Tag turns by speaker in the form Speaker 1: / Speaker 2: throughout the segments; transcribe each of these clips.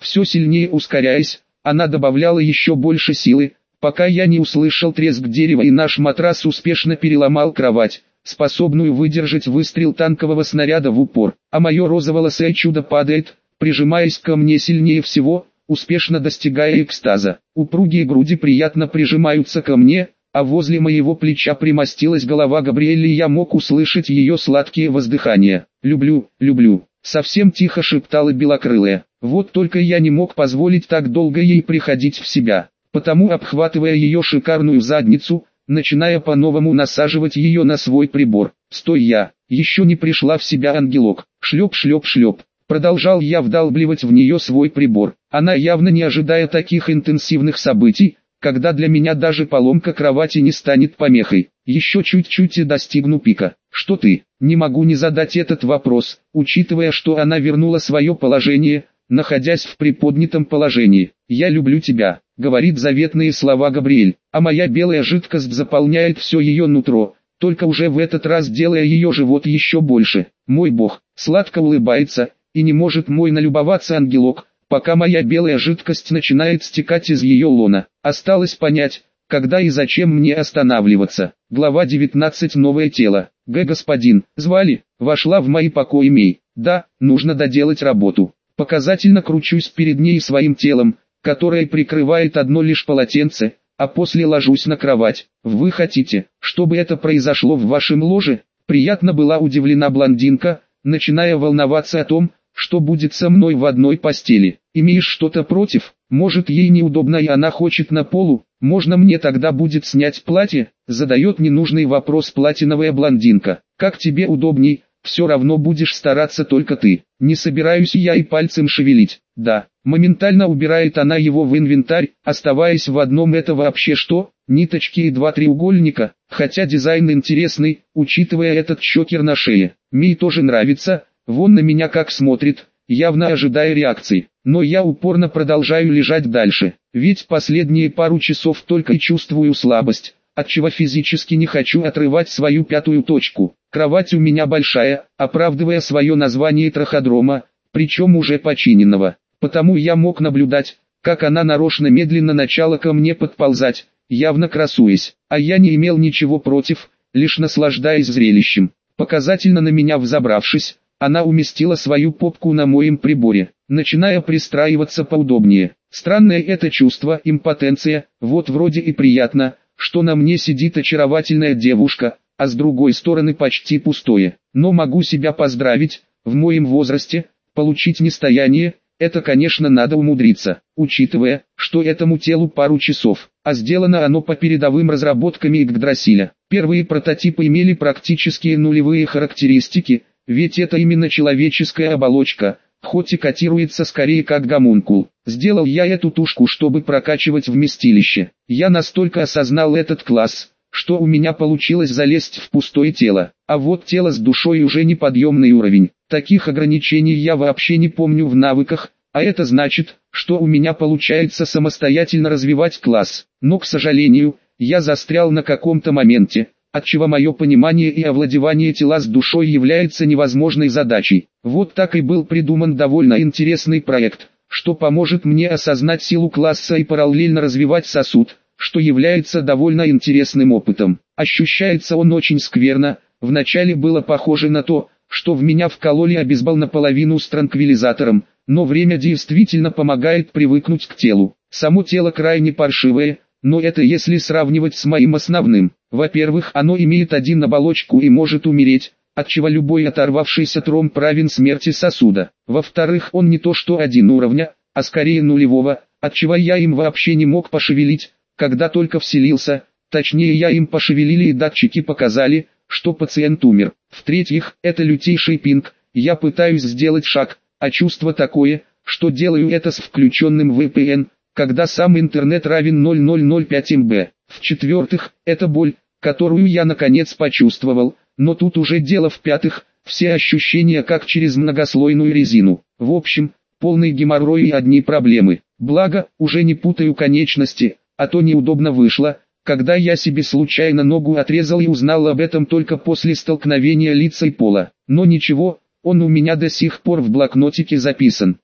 Speaker 1: Все сильнее ускоряясь, она добавляла еще больше силы, пока я не услышал треск дерева и наш матрас успешно переломал кровать, способную выдержать выстрел танкового снаряда в упор, а мое розоволосое чудо падает, прижимаясь ко мне сильнее всего, успешно достигая экстаза. Упругие груди приятно прижимаются ко мне, а возле моего плеча примостилась голова Габриэль, и я мог услышать ее сладкие воздыхания. «Люблю, люблю», — совсем тихо шептала белокрылая. Вот только я не мог позволить так долго ей приходить в себя, потому, обхватывая ее шикарную задницу, начиная по-новому насаживать ее на свой прибор. «Стой, я, еще не пришла в себя, ангелок». Шлеп, шлеп, шлеп. Продолжал я вдалбливать в нее свой прибор. Она, явно не ожидая таких интенсивных событий, когда для меня даже поломка кровати не станет помехой. Еще чуть-чуть и достигну пика. «Что ты?» Не могу не задать этот вопрос, учитывая, что она вернула свое положение, находясь в приподнятом положении. «Я люблю тебя», — говорит заветные слова Габриэль, а моя белая жидкость заполняет все ее нутро, только уже в этот раз делая ее живот еще больше. Мой бог, сладко улыбается, и не может мой налюбоваться ангелок, пока моя белая жидкость начинает стекать из ее лона. Осталось понять, когда и зачем мне останавливаться. Глава 19. Новое тело. Господин, звали, вошла в мои покои Мей. Да, нужно доделать работу. Показательно кручусь перед ней своим телом, которое прикрывает одно лишь полотенце, а после ложусь на кровать. Вы хотите, чтобы это произошло в вашем ложе? Приятно была удивлена блондинка, начиная волноваться о том, что будет со мной в одной постели. Имеешь что-то против? Может, ей неудобно и она хочет на полу? Можно мне тогда будет снять платье? Задает ненужный вопрос платиновая блондинка. Как тебе удобней? Все равно будешь стараться только ты. Не собираюсь я и пальцем шевелить. Да, моментально убирает она его в инвентарь, оставаясь в одном. Это вообще что? Ниточки и два треугольника, хотя дизайн интересный, учитывая этот чокер на шее. Мей тоже нравится, вон на меня как смотрит, явно ожидая реакции. Но я упорно продолжаю лежать дальше, ведь последние пару часов только и чувствую слабость, отчего физически не хочу отрывать свою пятую точку. Кровать у меня большая, оправдывая свое название траходрома, причем уже починенного, потому я мог наблюдать, как она нарочно медленно начала ко мне подползать, явно красуясь, а я не имел ничего против, лишь наслаждаясь зрелищем. Показательно на меня взобравшись, она уместила свою попку на моем приборе, начиная пристраиваться поудобнее. Странное это чувство, импотенция, вот вроде и приятно, что на мне сидит очаровательная девушка, а с другой стороны почти пустое. Но могу себя поздравить, в моем возрасте, получить нестояние, это конечно надо умудриться, учитывая, что этому телу пару часов, а сделано оно по передовым разработкам Игдрасиля. Первые прототипы имели практически нулевые характеристики, ведь это именно человеческая оболочка, хоть и котируется скорее как гомункул. Сделал я эту тушку, чтобы прокачивать вместилище. Я настолько осознал этот класс, что у меня получилось залезть в пустое тело, а вот тело с душой уже неподъемный уровень. Таких ограничений я вообще не помню в навыках, а это значит, что у меня получается самостоятельно развивать класс. Но, к сожалению, я застрял на каком-то моменте, отчего мое понимание и овладевание тела с душой является невозможной задачей. Вот так и был придуман довольно интересный проект, что поможет мне осознать силу класса и параллельно развивать сосуд, что является довольно интересным опытом. Ощущается он очень скверно, вначале было похоже на то, что в меня вкололи обезбол наполовину с транквилизатором, но время действительно помогает привыкнуть к телу. Само тело крайне паршивое, но это если сравнивать с моим основным. Во-первых, оно имеет один оболочку и может умереть, отчего любой оторвавшийся тромб равен смерти сосуда. Во-вторых, он не то что один уровня, а скорее нулевого, отчего я им вообще не мог пошевелить, когда только вселился, точнее я им пошевелили и датчики показали, что пациент умер. В-третьих, это лютейший пинг, я пытаюсь сделать шаг, а чувство такое, что делаю это с включенным VPN, когда сам интернет равен 0005 МБ. В-четвертых, это боль, которую я наконец почувствовал, но тут уже дело в-пятых, все ощущения как через многослойную резину. В общем, полный геморрой и одни проблемы. Благо, уже не путаю конечности, а то неудобно вышло, когда я себе случайно ногу отрезал и узнал об этом только после столкновения лица и пола. Но ничего, он у меня до сих пор в блокнотике записан.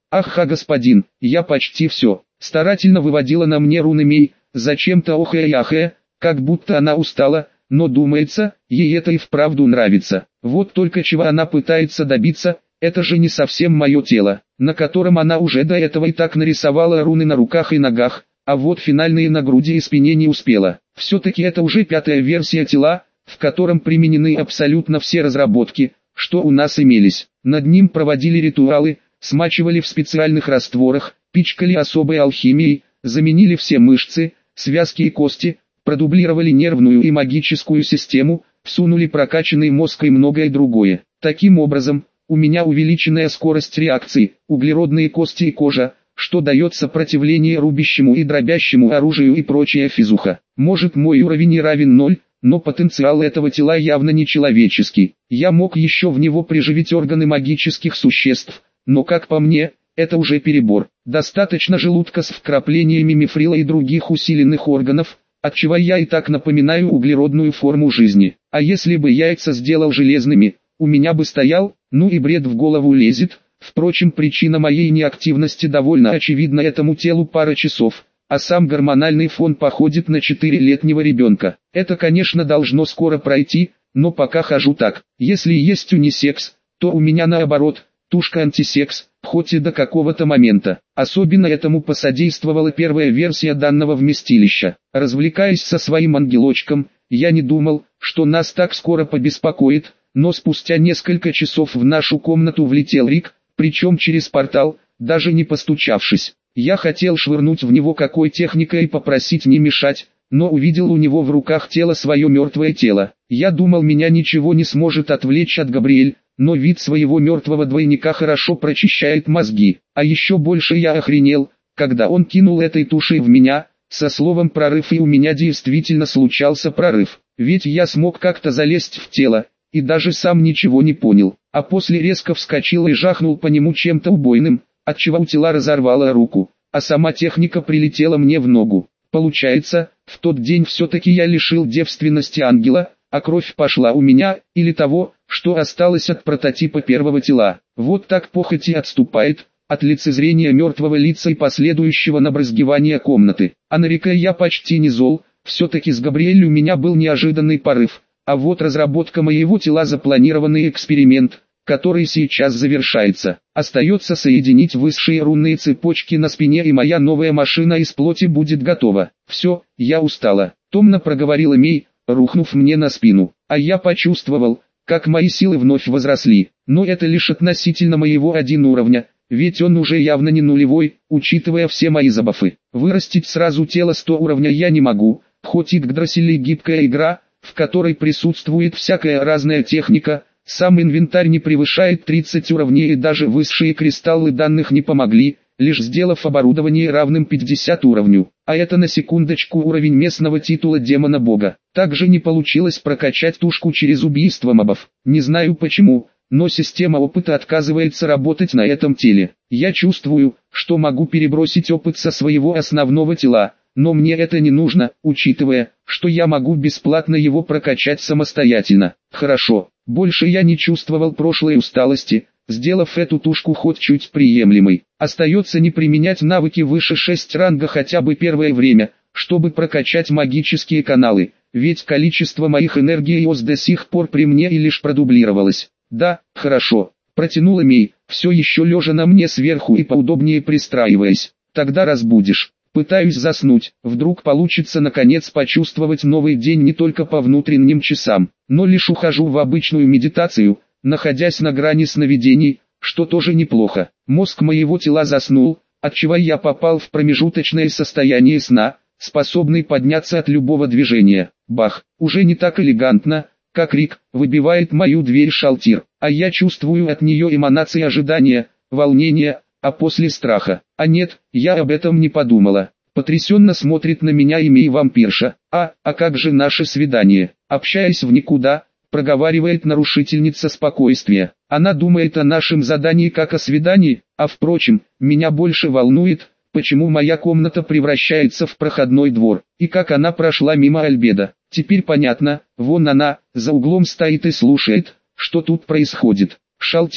Speaker 1: Ах, господин, я почти все. Старательно выводила на мне руны Мей, зачем-то охая и ахая, как будто она устала, но думается, ей это и вправду нравится. Вот только чего она пытается добиться, это же не совсем мое тело, на котором она уже до этого и так нарисовала руны на руках и ногах, а вот финальные на груди и спине не успела. Все-таки это уже пятая версия тела, в котором применены абсолютно все разработки, что у нас имелись. Над ним проводили ритуалы, смачивали в специальных растворах, пичкали особой алхимией, заменили все мышцы, связки и кости, продублировали нервную и магическую систему, всунули прокачанный мозг и многое другое. Таким образом, у меня увеличенная скорость реакции, углеродные кости и кожа, что дает сопротивление рубящему и дробящему оружию и прочая физуха. Может, мой уровень не равен 0, но потенциал этого тела явно не человеческий. Я мог еще в него приживить органы магических существ, но как по мне, это уже перебор. Достаточно желудка с вкраплениями мифрила и других усиленных органов, отчего я и так напоминаю углеродную форму жизни. А если бы яйца сделал железными, у меня бы стоял, ну и бред в голову лезет. Впрочем, причина моей неактивности довольно очевидна: этому телу пара часов, а сам гормональный фон походит на 4-летнего ребенка. Это, конечно, должно скоро пройти, но пока хожу так. Если есть унисекс, то у меня наоборот, тушка антисекс, хоть и до какого-то момента. Особенно этому посодействовала первая версия данного вместилища. Развлекаясь со своим ангелочком, я не думал, что нас так скоро побеспокоит, но спустя несколько часов в нашу комнату влетел Рик, причем через портал, даже не постучавшись. Я хотел швырнуть в него какой техникой и попросить не мешать, но увидел у него в руках тело, свое мертвое тело. Я думал, меня ничего не сможет отвлечь от Габриэль, но вид своего мертвого двойника хорошо прочищает мозги. А еще больше я охренел, когда он кинул этой тушей в меня, со словом «прорыв», и у меня действительно случался прорыв. Ведь я смог как-то залезть в тело, и даже сам ничего не понял, а после резко вскочил и жахнул по нему чем-то убойным, отчего у тела разорвало руку, а сама техника прилетела мне в ногу. Получается, в тот день все-таки я лишил девственности ангела, а кровь пошла у меня, или того, что осталось от прототипа первого тела. Вот так похоть и отступает от лицезрения мертвого лица и последующего набрызгивания комнаты. А на Рика я почти не зол, все-таки с Габриэль у меня был неожиданный порыв. А вот разработка моего тела — запланированный эксперимент, который сейчас завершается. Остается соединить высшие рунные цепочки на спине, и моя новая машина из плоти будет готова. Все, я устала, томно проговорила Мей, рухнув мне на спину. А я почувствовал, как мои силы вновь возросли. Но это лишь относительно моего 1 уровня, ведь он уже явно не нулевой, учитывая все мои забафы. Вырастить сразу тело 100 уровня я не могу, хоть и Гдросель гибкая игра, в которой присутствует всякая разная техника, сам инвентарь не превышает 30 уровней, и даже высшие кристаллы данных не помогли, лишь сделав оборудование равным 50 уровню. А это на секундочку уровень местного титула демона бога. Также не получилось прокачать тушку через убийство мобов. Не знаю почему, но система опыта отказывается работать на этом теле. Я чувствую, что могу перебросить опыт со своего основного тела, но мне это не нужно, учитывая, что я могу бесплатно его прокачать самостоятельно. Хорошо, больше я не чувствовал прошлой усталости, сделав эту тушку хоть чуть приемлемой. Остается не применять навыки выше 6 ранга хотя бы первое время, чтобы прокачать магические каналы, ведь количество моих энергий ОС до сих пор при мне и лишь продублировалось. Да, хорошо, протянула Мей, все еще лежа на мне сверху и поудобнее пристраиваясь. Тогда разбудишь. Пытаюсь заснуть, вдруг получится наконец почувствовать новый день не только по внутренним часам, но лишь ухожу в обычную медитацию, находясь на грани сновидений, что тоже неплохо. Мозг моего тела заснул, отчего я попал в промежуточное состояние сна, способный подняться от любого движения. Бах, уже не так элегантно, как Рик, выбивает мою дверь Шалтир, а я чувствую от нее эманации ожидания, волнения, а после страха. А нет, я об этом не подумала. Потрясенно смотрит на меня Мей вампирша. А как же наше свидание? Общаясь в никуда, проговаривает нарушительница спокойствия. Она думает о нашем задании как о свидании, а впрочем, меня больше волнует, почему моя комната превращается в проходной двор, и как она прошла мимо Альбеда. Теперь понятно, вон она, за углом стоит и слушает, что тут происходит. Шалтир,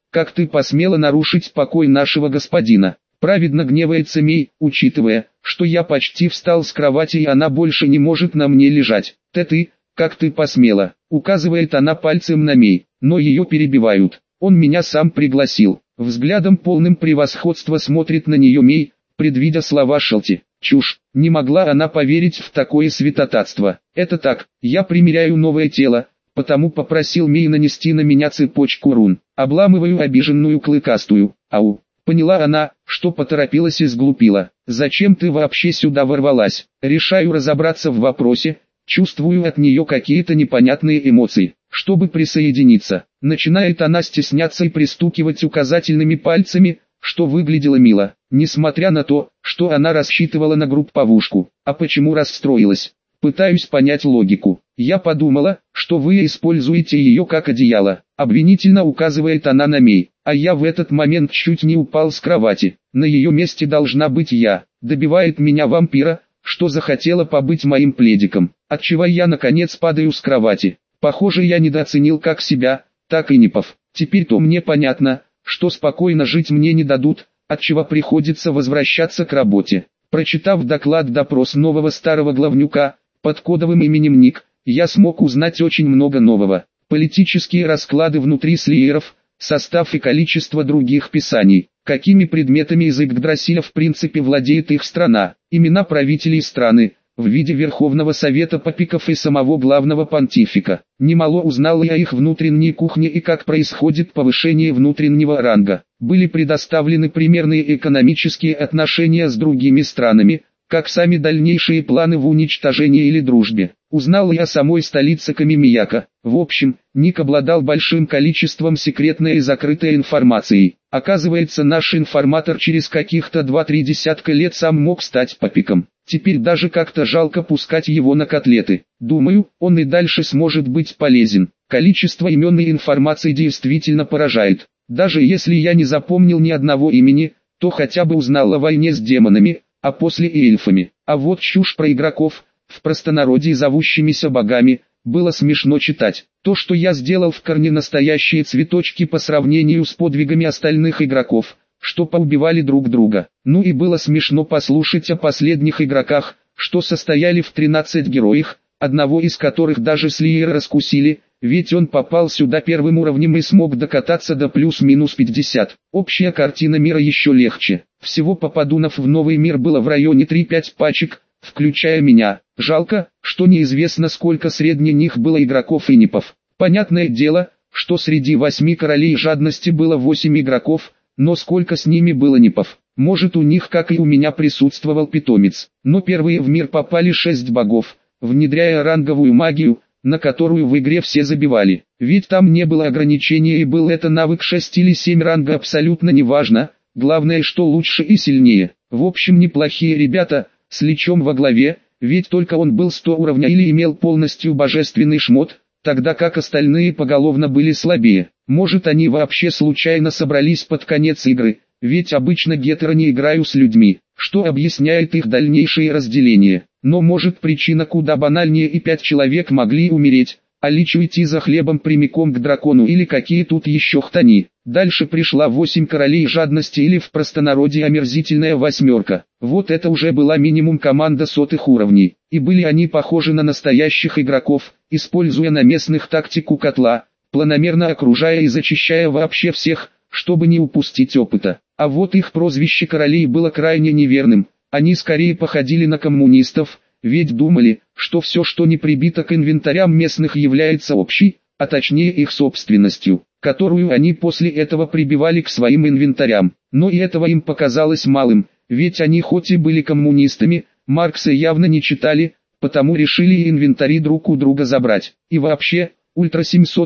Speaker 1: как ты посмела нарушить покой нашего господина? Праведно гневается Мей, учитывая, что я почти встал с кровати и она больше не может на мне лежать. Ты, как ты посмела, указывает она пальцем на Мей, но ее перебивают. Он меня сам пригласил. Взглядом полным превосходства смотрит на нее Мей, предвидя слова Шелти. Чушь, не могла она поверить в такое святотатство. Это так, я примеряю новое тело, потому попросил Мей нанести на меня цепочку рун. Обламываю обиженную клыкастую. Ау. Поняла она, что поторопилась и сглупила. Зачем ты вообще сюда ворвалась? Решаю разобраться в вопросе, чувствую от нее какие-то непонятные эмоции. Чтобы присоединиться, начинает она стесняться и пристукивать указательными пальцами, что выглядело мило, несмотря на то, что она рассчитывала на групповушку. А почему расстроилась? Пытаюсь понять логику. Я подумала, что вы используете ее как одеяло. Обвинительно указывает она на Мей. А я в этот момент чуть не упал с кровати. На ее месте должна быть я. Добивает меня вампира, что захотела побыть моим пледиком. Отчего я наконец падаю с кровати. Похоже, я недооценил как себя, так и Нипов. Теперь-то мне понятно, что спокойно жить мне не дадут, отчего приходится возвращаться к работе. Прочитав допрос нового старого главнюка, под кодовым именем Ник, я смог узнать очень много нового. Политические расклады внутри слиеров, состав и количество других писаний, какими предметами из Игдрасиля в принципе владеет их страна, имена правителей страны, в виде Верховного Совета Попиков и самого главного понтифика. Немало узнал я о их внутренней кухне и как происходит повышение внутреннего ранга. Были предоставлены примерные экономические отношения с другими странами, как сами дальнейшие планы в уничтожении или дружбе. Узнал я о самой столице Камимияка. В общем, Ник обладал большим количеством секретной и закрытой информации. Оказывается, наш информатор через каких-то 2-3 десятка лет сам мог стать попиком. Теперь даже как-то жалко пускать его на котлеты. Думаю, он и дальше сможет быть полезен. Количество имен и информации действительно поражает. Даже если я не запомнил ни одного имени, то хотя бы узнал о войне с демонами, а после и эльфами. А вот чушь про игроков, в простонародье зовущимися богами, было смешно читать. То, что я сделал в корне настоящие цветочки по сравнению с подвигами остальных игроков, что поубивали друг друга. Ну и было смешно послушать о последних игроках, что состояли в 13 героях, одного из которых даже слиеры раскусили, ведь он попал сюда первым уровнем и смог докататься до плюс-минус 50. Общая картина мира еще легче. Всего попадунов в новый мир было в районе 3-5 пачек, включая меня. Жалко, что неизвестно сколько среди них было игроков и Нипов. Понятное дело, что среди 8 королей жадности было 8 игроков, но сколько с ними было Нипов? Может, у них, как и у меня, присутствовал питомец. Но первые в мир попали 6 богов, внедряя ранговую магию, на которую в игре все забивали. Ведь там не было ограничения и был это навык 6 или 7 ранга абсолютно неважно, главное, что лучше и сильнее. В общем, неплохие ребята, с Личом во главе, ведь только он был 100 уровня или имел полностью божественный шмот, тогда как остальные поголовно были слабее. Может, они вообще случайно собрались под конец игры, ведь обычно гетеры не играют с людьми, что объясняет их дальнейшее разделение. Но может причина куда банальнее, и 5 человек могли умереть, а Лич уйти за хлебом прямиком к дракону или какие тут еще хтони. Дальше пришла 8 королей жадности или в простонародье омерзительная восьмерка. Вот это уже была минимум команда сотых уровней. И были они похожи на настоящих игроков, используя на местных тактику котла, планомерно окружая и зачищая вообще всех, чтобы не упустить опыта. А вот их прозвище королей было крайне неверным. Они скорее походили на коммунистов, ведь думали, что все, что не прибито к инвентарям местных, является общей, а точнее их собственностью, которую они после этого прибивали к своим инвентарям. Но и этого им показалось малым, ведь они хоть и были коммунистами, Маркса явно не читали, потому решили инвентари друг у друга забрать. И вообще, Ультра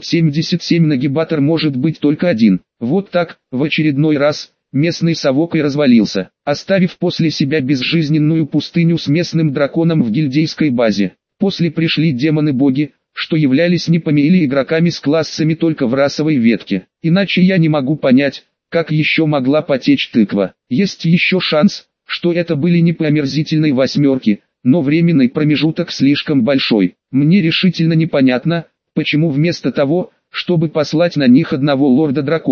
Speaker 1: 777 нагибатор может быть только один. Вот так, в очередной раз, местный совок и развалился, оставив после себя безжизненную пустыню с местным драконом в гильдейской базе. После пришли демоны-боги, что являлись Нипами или игроками с классами только в расовой ветке. Иначе я не могу понять, как еще могла потечь тыква. Есть еще шанс, что это были Нипы омерзительной восьмерки, но временный промежуток слишком большой. Мне решительно непонятно, почему вместо того, чтобы послать на них одного лорда-дракона,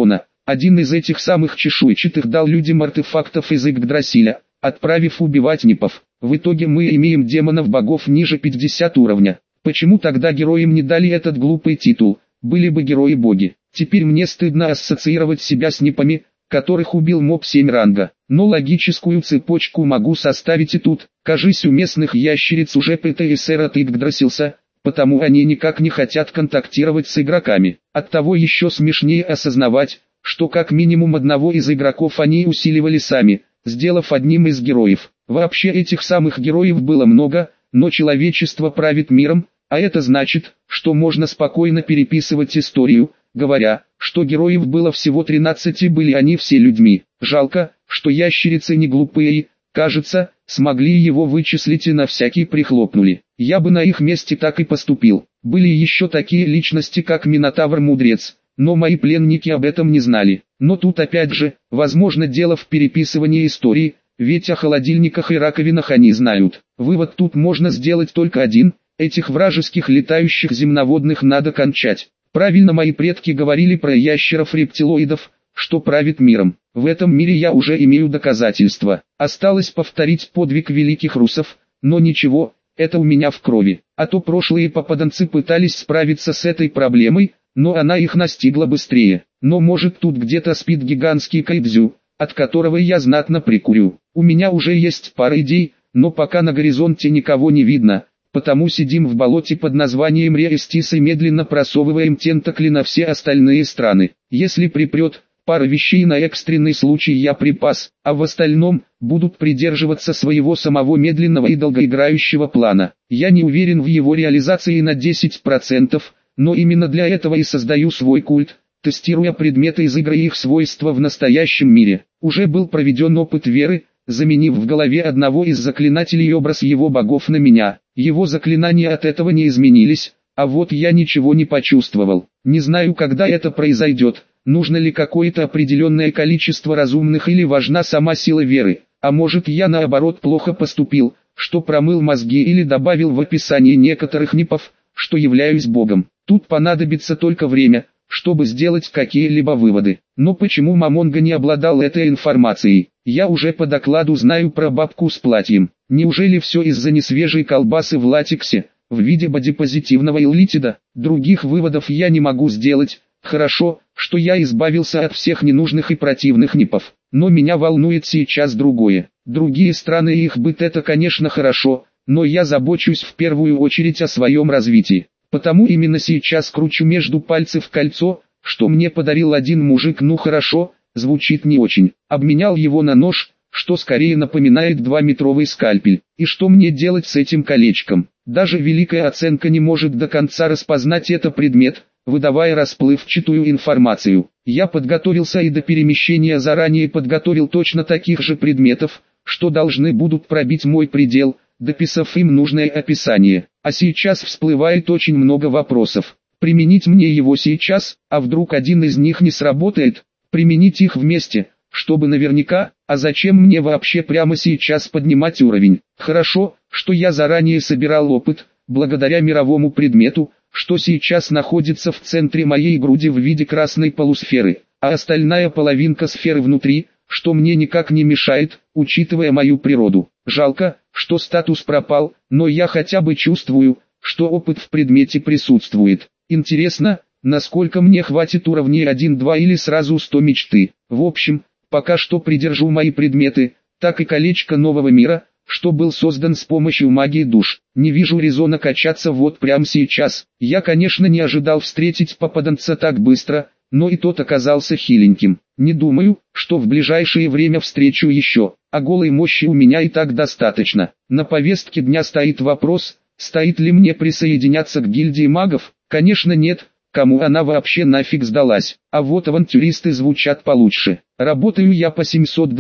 Speaker 1: Один из этих самых чешуйчатых дал людям артефактов из Игдрасиля, отправив убивать Нипов. В итоге мы имеем демонов-богов ниже 50 уровня. Почему тогда героям не дали этот глупый титул? Были бы герои-боги. Теперь мне стыдно ассоциировать себя с Нипами, которых убил моб 7 ранга. Но логическую цепочку могу составить и тут. Кажись, у местных ящериц уже ПТСР от Игдрасилса, потому они никак не хотят контактировать с игроками. Оттого еще смешнее осознавать, что как минимум одного из игроков они усиливали сами, сделав одним из героев. Вообще этих самых героев было много, но человечество правит миром, а это значит, что можно спокойно переписывать историю, говоря, что героев было всего 13 и были они все людьми. Жалко, что ящерицы не глупые и, кажется, смогли его вычислить и на всякий прихлопнули. Я бы на их месте так и поступил. Были еще такие личности, как Минотавр-мудрец, но мои пленники об этом не знали. Но тут опять же, возможно, дело в переписывании истории, ведь о холодильниках и раковинах они знают. Вывод тут можно сделать только один: этих вражеских летающих земноводных надо кончать. Правильно мои предки говорили про ящеров-рептилоидов, что правит миром. В этом мире я уже имею доказательства. Осталось повторить подвиг великих русов, но ничего, это у меня в крови. А то прошлые попаданцы пытались справиться с этой проблемой, но она их настигла быстрее. Но может тут где-то спит гигантский кайдзю, от которого я знатно прикурю. У меня уже есть пара идей, но пока на горизонте никого не видно, потому сидим в болоте под названием Реэстис и медленно просовываем тентакли на все остальные страны. Если припрет, пара вещей на экстренный случай я припас, а в остальном будут придерживаться своего самого медленного и долгоиграющего плана. Я не уверен в его реализации на 10%, но именно для этого и создаю свой культ, тестируя предметы из игры и их свойства в настоящем мире. Уже был проведен опыт веры, заменив в голове одного из заклинателей образ его богов на меня. Его заклинания от этого не изменились, а вот я ничего не почувствовал. Не знаю, когда это произойдет, нужно ли какое-то определенное количество разумных или важна сама сила веры. А может, я наоборот плохо поступил, что промыл мозги или добавил в описание некоторых нипов, что являюсь богом. Тут понадобится только время, чтобы сделать какие-либо выводы. Но почему Мамонга не обладал этой информацией? Я уже по докладу знаю про бабку с платьем. Неужели все из-за несвежей колбасы в латексе, в виде бодипозитивного иллитида? Других выводов я не могу сделать. Хорошо, что я избавился от всех ненужных и противных нипов. Но меня волнует сейчас другое. Другие страны и их быт — это, конечно, хорошо, но я забочусь в первую очередь о своем развитии. Потому именно сейчас кручу между пальцев кольцо, что мне подарил один мужик. Ну хорошо, звучит не очень. Обменял его на нож, что скорее напоминает 2-метровый скальпель. И что мне делать с этим колечком? Даже великая оценка не может до конца распознать этот предмет, выдавая расплывчатую информацию. Я подготовился и до перемещения заранее подготовил точно таких же предметов, что должны будут пробить мой предел, дописав им нужное описание. А сейчас всплывает очень много вопросов. Применить мне его сейчас, а вдруг один из них не сработает? Применить их вместе, чтобы наверняка, а зачем мне вообще прямо сейчас поднимать уровень? Хорошо, что я заранее собирал опыт, благодаря мировому предмету, что сейчас находится в центре моей груди в виде красной полусферы, а остальная половинка сферы внутри, что мне никак не мешает, учитывая мою природу. Жалко, что статус пропал, но я хотя бы чувствую, что опыт в предмете присутствует. Интересно, насколько мне хватит уровней 1-2 или сразу 100 мечты. В общем, пока что придержу мои предметы, так и колечко нового мира, что был создан с помощью магии душ. Не вижу резона качаться вот прямо сейчас. Я, конечно, не ожидал встретить попаданца так быстро, но и тот оказался хиленьким. Не думаю, что в ближайшее время встречу еще, а голой мощи у меня и так достаточно. На повестке дня стоит вопрос, стоит ли мне присоединяться к гильдии магов. Конечно нет, кому она вообще нафиг сдалась. А вот авантюристы звучат получше. Работаю я по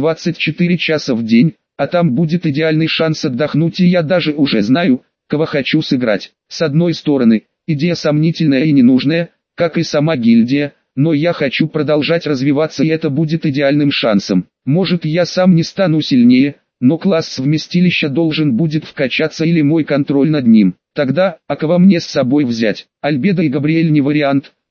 Speaker 1: 724 часа в день, а там будет идеальный шанс отдохнуть, и я даже уже знаю, кого хочу сыграть. С одной стороны, идея сомнительная и ненужная, как и сама гильдия, но я хочу продолжать развиваться, и это будет идеальным шансом. Может, я сам не стану сильнее, но класс вместилища должен будет вкачаться или мой контроль над ним. Тогда, а кого мне с собой взять? Альбедо и Габриэль не вариант,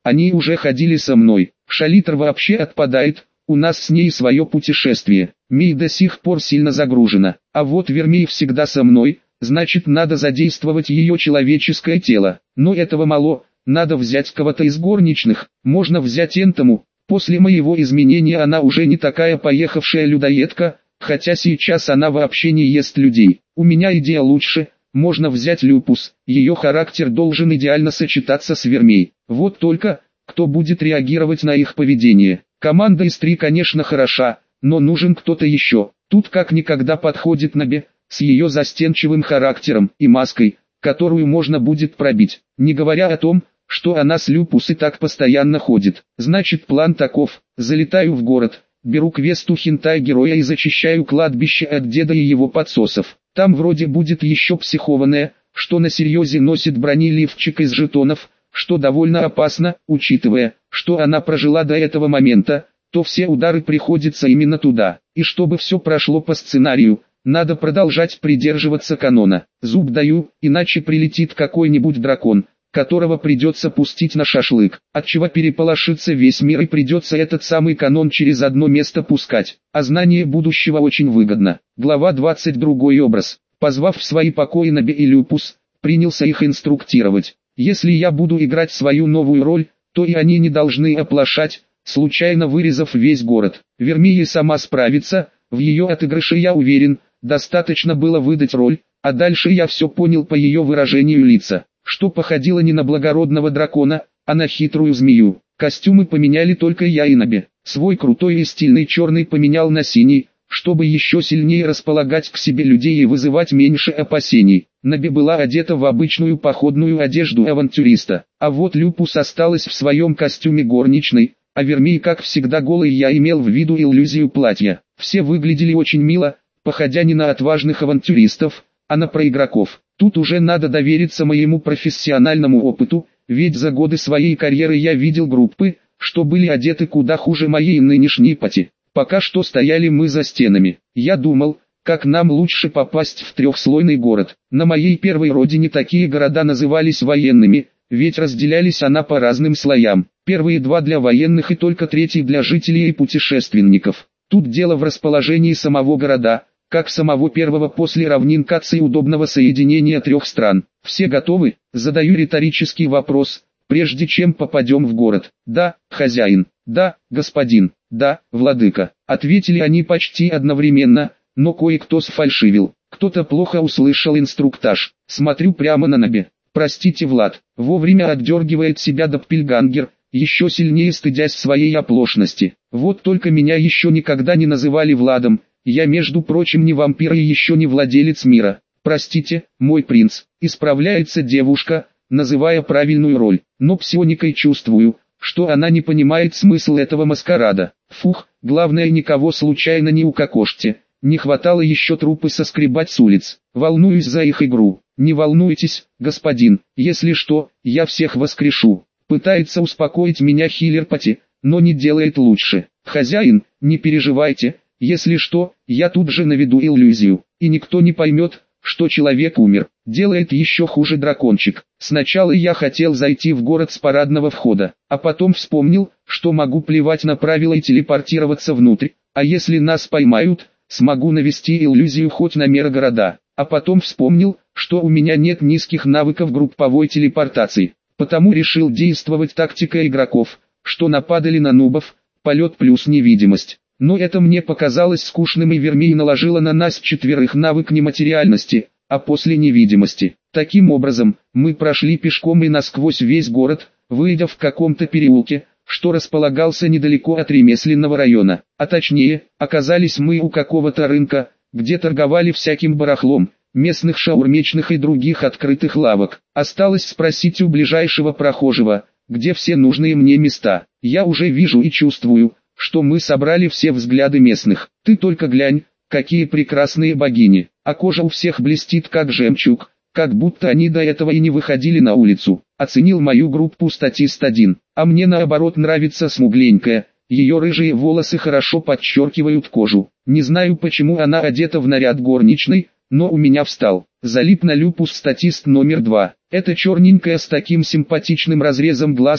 Speaker 1: Они уже ходили со мной. Шалитр вообще отпадает, у нас с ней свое путешествие. Мей до сих пор сильно загружена. А вот Вермей всегда со мной, значит надо задействовать ее человеческое тело. Но этого мало, надо взять кого-то из горничных, можно взять Энтому. После моего изменения она уже не такая поехавшая людоедка, хотя сейчас она вообще не ест людей. У меня идея лучше, можно взять Люпус, ее характер должен идеально сочетаться с Вермей. Вот только, кто будет реагировать на их поведение? Команда из 3, конечно, хороша, но нужен кто-то еще. Тут как никогда подходит Наби, с ее застенчивым характером и маской, которую можно будет пробить, не говоря о том, что она с Люпус и так постоянно ходит. Значит, план таков: залетаю в город, беру квесту хентай-героя и зачищаю кладбище от деда и его подсосов. Там вроде будет еще психованная, что на серьезе носит бронеливчик из жетонов, что довольно опасно, учитывая, что она прожила до этого момента, то все удары приходятся именно туда. И чтобы все прошло по сценарию, надо продолжать придерживаться канона. Зуб даю, иначе прилетит какой-нибудь дракон, которого придется пустить на шашлык, отчего переполошится весь мир и придется этот самый канон через одно место пускать. А знание будущего очень выгодно. Глава 22. Образ. Позвав в свои покои Наби и Люпус, принялся их инструктировать. Если я буду играть свою новую роль, то и они не должны оплошать, случайно вырезав весь город. Вермия сама справится, в ее отыгрыше я уверен, достаточно было выдать роль, а дальше я все понял по ее выражению лица, что походило не на благородного дракона, а на хитрую змею. Костюмы поменяли только я и Наби. Свой крутой и стильный черный поменял на синий, чтобы еще сильнее располагать к себе людей и вызывать меньше опасений. Наби была одета в обычную походную одежду авантюриста, а вот Люпус осталась в своем костюме горничной, а Вермей, как всегда голый, я имел в виду иллюзию платья. Все выглядели очень мило, походя не на отважных авантюристов, а на проигроков. Тут уже надо довериться моему профессиональному опыту, ведь за годы своей карьеры я видел группы, что были одеты куда хуже моей нынешней пати. Пока что стояли мы за стенами. Я думал, как нам лучше попасть в трехслойный город. На моей первой родине такие города назывались военными, ведь разделялись она по разным слоям. Первые 2 для военных и только 3 для жителей и путешественников. Тут дело в расположении самого города, как самого первого после равнин Кац и удобного соединения 3 стран. Все готовы? Задаю риторический вопрос, прежде чем попадем в город. Да, хозяин. Да, господин. Да, владыка. Ответили они почти одновременно, но кое-кто сфальшивил. Кто-то плохо услышал инструктаж. Смотрю прямо на Наби. Простите, Влад. Вовремя отдергивает себя Доппельгангер, еще сильнее стыдясь своей оплошности. Вот только меня еще никогда не называли Владом. Я, между прочим, не вампир и еще не владелец мира. Простите, мой принц. Исправляется девушка, называя правильную роль. Но псионикой чувствую, что она не понимает смысл этого маскарада. Фух, главное, никого случайно не укокошьте. Не хватало еще трупы соскребать с улиц. Волнуюсь за их игру. Не волнуйтесь, господин, если что, я всех воскрешу. Пытается успокоить меня хиллер Пати, но не делает лучше. Хозяин, не переживайте, если что, я тут же наведу иллюзию, и никто не поймет, что человек умер. Делает еще хуже дракончик. Сначала я хотел зайти в город с парадного входа, а потом вспомнил, что могу плевать на правила и телепортироваться внутрь, а если нас поймают, смогу навести иллюзию хоть на города. А потом вспомнил, что у меня нет низких навыков групповой телепортации, потому решил действовать тактикой игроков, что нападали на нубов, полет плюс невидимость. Но это мне показалось скучным, и Вермей наложила на нас 4 навык нематериальности, а после невидимости. Таким образом, мы прошли пешком и насквозь весь город, выйдя в каком-то переулке, что располагался недалеко от ремесленного района. А точнее, оказались мы у какого-то рынка, где торговали всяким барахлом, местных шаурмечных и других открытых лавок. Осталось спросить у ближайшего прохожего, где все нужные мне места. Я уже вижу и чувствую, что мы собрали все взгляды местных. Ты только глянь, какие прекрасные богини, а кожа у всех блестит как жемчуг, как будто они до этого и не выходили на улицу. Оценил мою группу статист 1, а мне наоборот нравится смугленькая, ее рыжие волосы хорошо подчеркивают кожу. Не знаю, почему она одета в наряд горничной, но у меня встал. Залип на Люпус статист номер 2. Это черненькая с таким симпатичным разрезом глаз,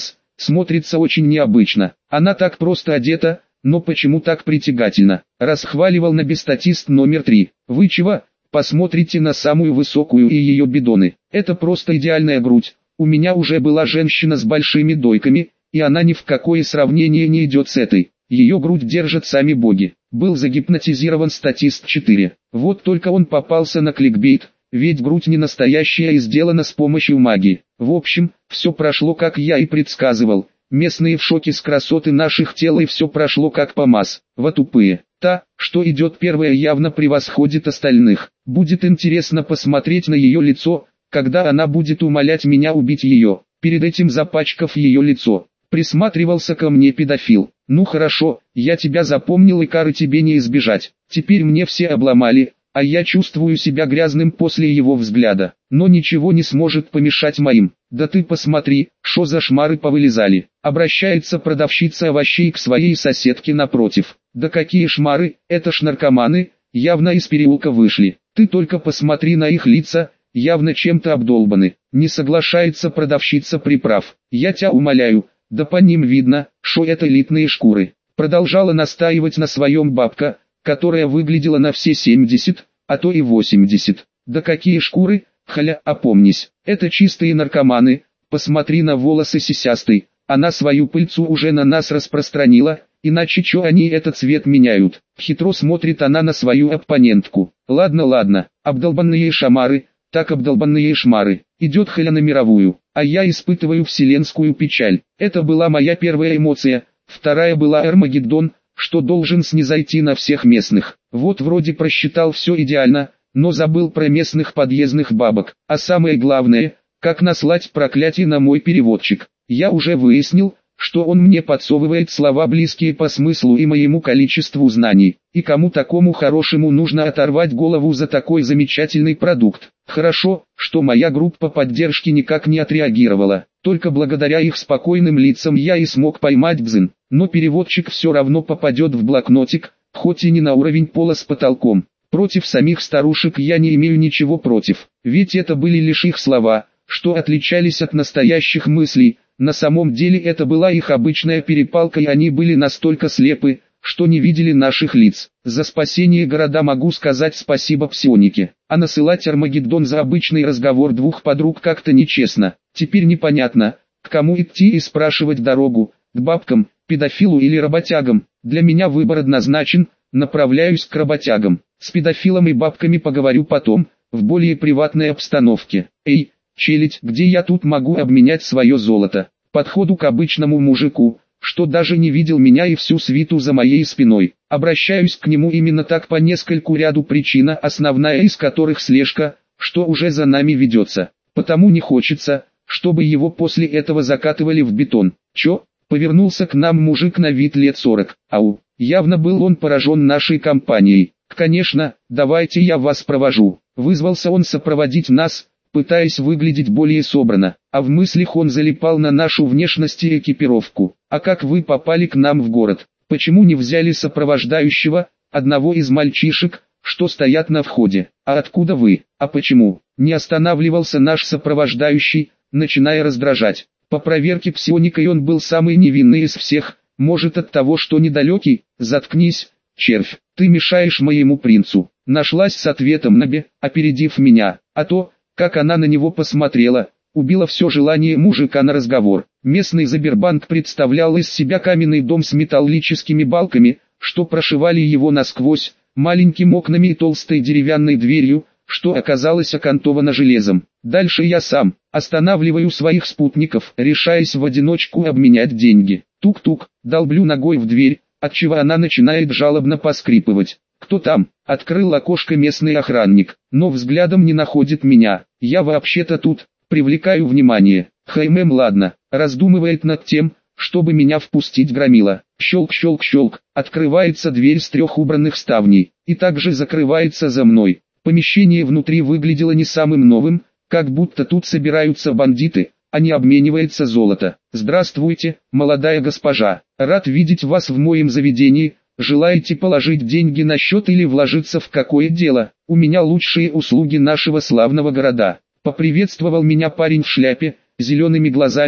Speaker 1: смотрится очень необычно. Она так просто одета, но почему так притягательно? Расхваливал набестатист номер 3. Вы чего? Посмотрите на самую высокую и ее бидоны. Это просто идеальная грудь. У меня уже была женщина с большими дойками, и она ни в какое сравнение не идет с этой. Ее грудь держат сами боги. Был загипнотизирован статист 4. Вот только он попался на кликбейт, ведь грудь не настоящая и сделана с помощью магии. В общем, все прошло как я и предсказывал. Местные в шоке с красоты наших тел, и все прошло как по маслу. Тупые. Та, что идет первая, явно превосходит остальных. Будет интересно посмотреть на ее лицо, когда она будет умолять меня убить ее, перед этим запачкав ее лицо. Присматривался ко мне педофил. Ну хорошо, я тебя запомнил, и кары тебе не избежать. Теперь мне все обломали, а я чувствую себя грязным после его взгляда. Но ничего не сможет помешать моим. Да ты посмотри, шо за шмары повылезали. Обращается продавщица овощей к своей соседке напротив. Да какие шмары, это ж наркоманы, явно из переулка вышли. Ты только посмотри на их лица, явно чем-то обдолбаны. Не соглашается продавщица приправ. Я тебя умоляю, да по ним видно, шо это элитные шкуры. Продолжала настаивать на своем бабка, которая выглядела на все 70, а то и 80. Да какие шкуры, халя, опомнись, это чистые наркоманы, посмотри на волосы сисястой, она свою пыльцу уже на нас распространила, иначе чё они этот цвет меняют. Хитро смотрит она на свою оппонентку. Ладно, обдолбанные шамары, так обдолбанные шмары, идет халя на мировую, а я испытываю вселенскую печаль. Это была моя первая эмоция, вторая была Армагеддон, что должен снизойти на всех местных. Вот вроде просчитал все идеально, но забыл про местных подъездных бабок. А самое главное, как наслать проклятие на мой переводчик. Я уже выяснил, что он мне подсовывает слова, близкие по смыслу и моему количеству знаний. И кому такому хорошему нужно оторвать голову за такой замечательный продукт. Хорошо, что моя группа поддержки никак не отреагировала. Только благодаря их спокойным лицам я и смог поймать Бзин. Но переводчик все равно попадет в блокнотик, хоть и не на уровень пола с потолком. Против самих старушек я не имею ничего против, ведь это были лишь их слова, что отличались от настоящих мыслей. На самом деле это была их обычная перепалка, и они были настолько слепы, что не видели наших лиц. За спасение города могу сказать спасибо псионике, а насылать Армагеддон за обычный разговор двух подруг как-то нечестно. Теперь непонятно, к кому идти и спрашивать дорогу, к бабкам, педофилу или работягам. Для меня выбор однозначен, направляюсь к работягам. С педофилом и бабками поговорю потом, в более приватной обстановке. Эй, челядь, где я тут могу обменять свое золото? Подходу к обычному мужику, что даже не видел меня и всю свиту за моей спиной. Обращаюсь к нему именно так по нескольку ряду причин, основная из которых слежка, что уже за нами ведется. Потому не хочется, чтобы его после этого закатывали в бетон. Чё? Повернулся к нам мужик на вид лет 40. Ау, явно был он поражен нашей компанией. Конечно, давайте я вас провожу. Вызвался он сопроводить нас, пытаясь выглядеть более собранно, а в мыслях он залипал на нашу внешность и экипировку. А как вы попали к нам в город? Почему не взяли сопровождающего, одного из мальчишек, что стоят на входе? А откуда вы? А почему? Не останавливался наш сопровождающий, начиная раздражать. По проверке псионикой он был самый невинный из всех, может от того, что недалекий. Заткнись, червь, ты мешаешь моему принцу. Нашлась с ответом Наби, опередив меня, а то, как она на него посмотрела, убила все желание мужика на разговор. Местный Забербанк представлял из себя каменный дом с металлическими балками, что прошивали его насквозь, маленькими окнами и толстой деревянной дверью, что оказалось окантовано железом. Дальше я сам останавливаю своих спутников, решаясь в одиночку обменять деньги. Тук-тук, долблю ногой в дверь, отчего она начинает жалобно поскрипывать. «Кто там?» — открыл окошко местный охранник, но взглядом не находит меня. «Я вообще-то тут, привлекаю внимание». Хаймем ладно, раздумывает над тем, чтобы меня впустить громила. Щелк-щелк-щелк, открывается дверь с 3 убранных ставней, и также закрывается за мной. Помещение внутри выглядело не самым новым, как будто тут собираются бандиты, а не обменивается золото. «Здравствуйте, молодая госпожа, рад видеть вас в моем заведении. Желаете положить деньги на счет или вложиться в какое дело? У меня лучшие услуги нашего славного города». Поприветствовал меня парень в шляпе, зелеными глазами,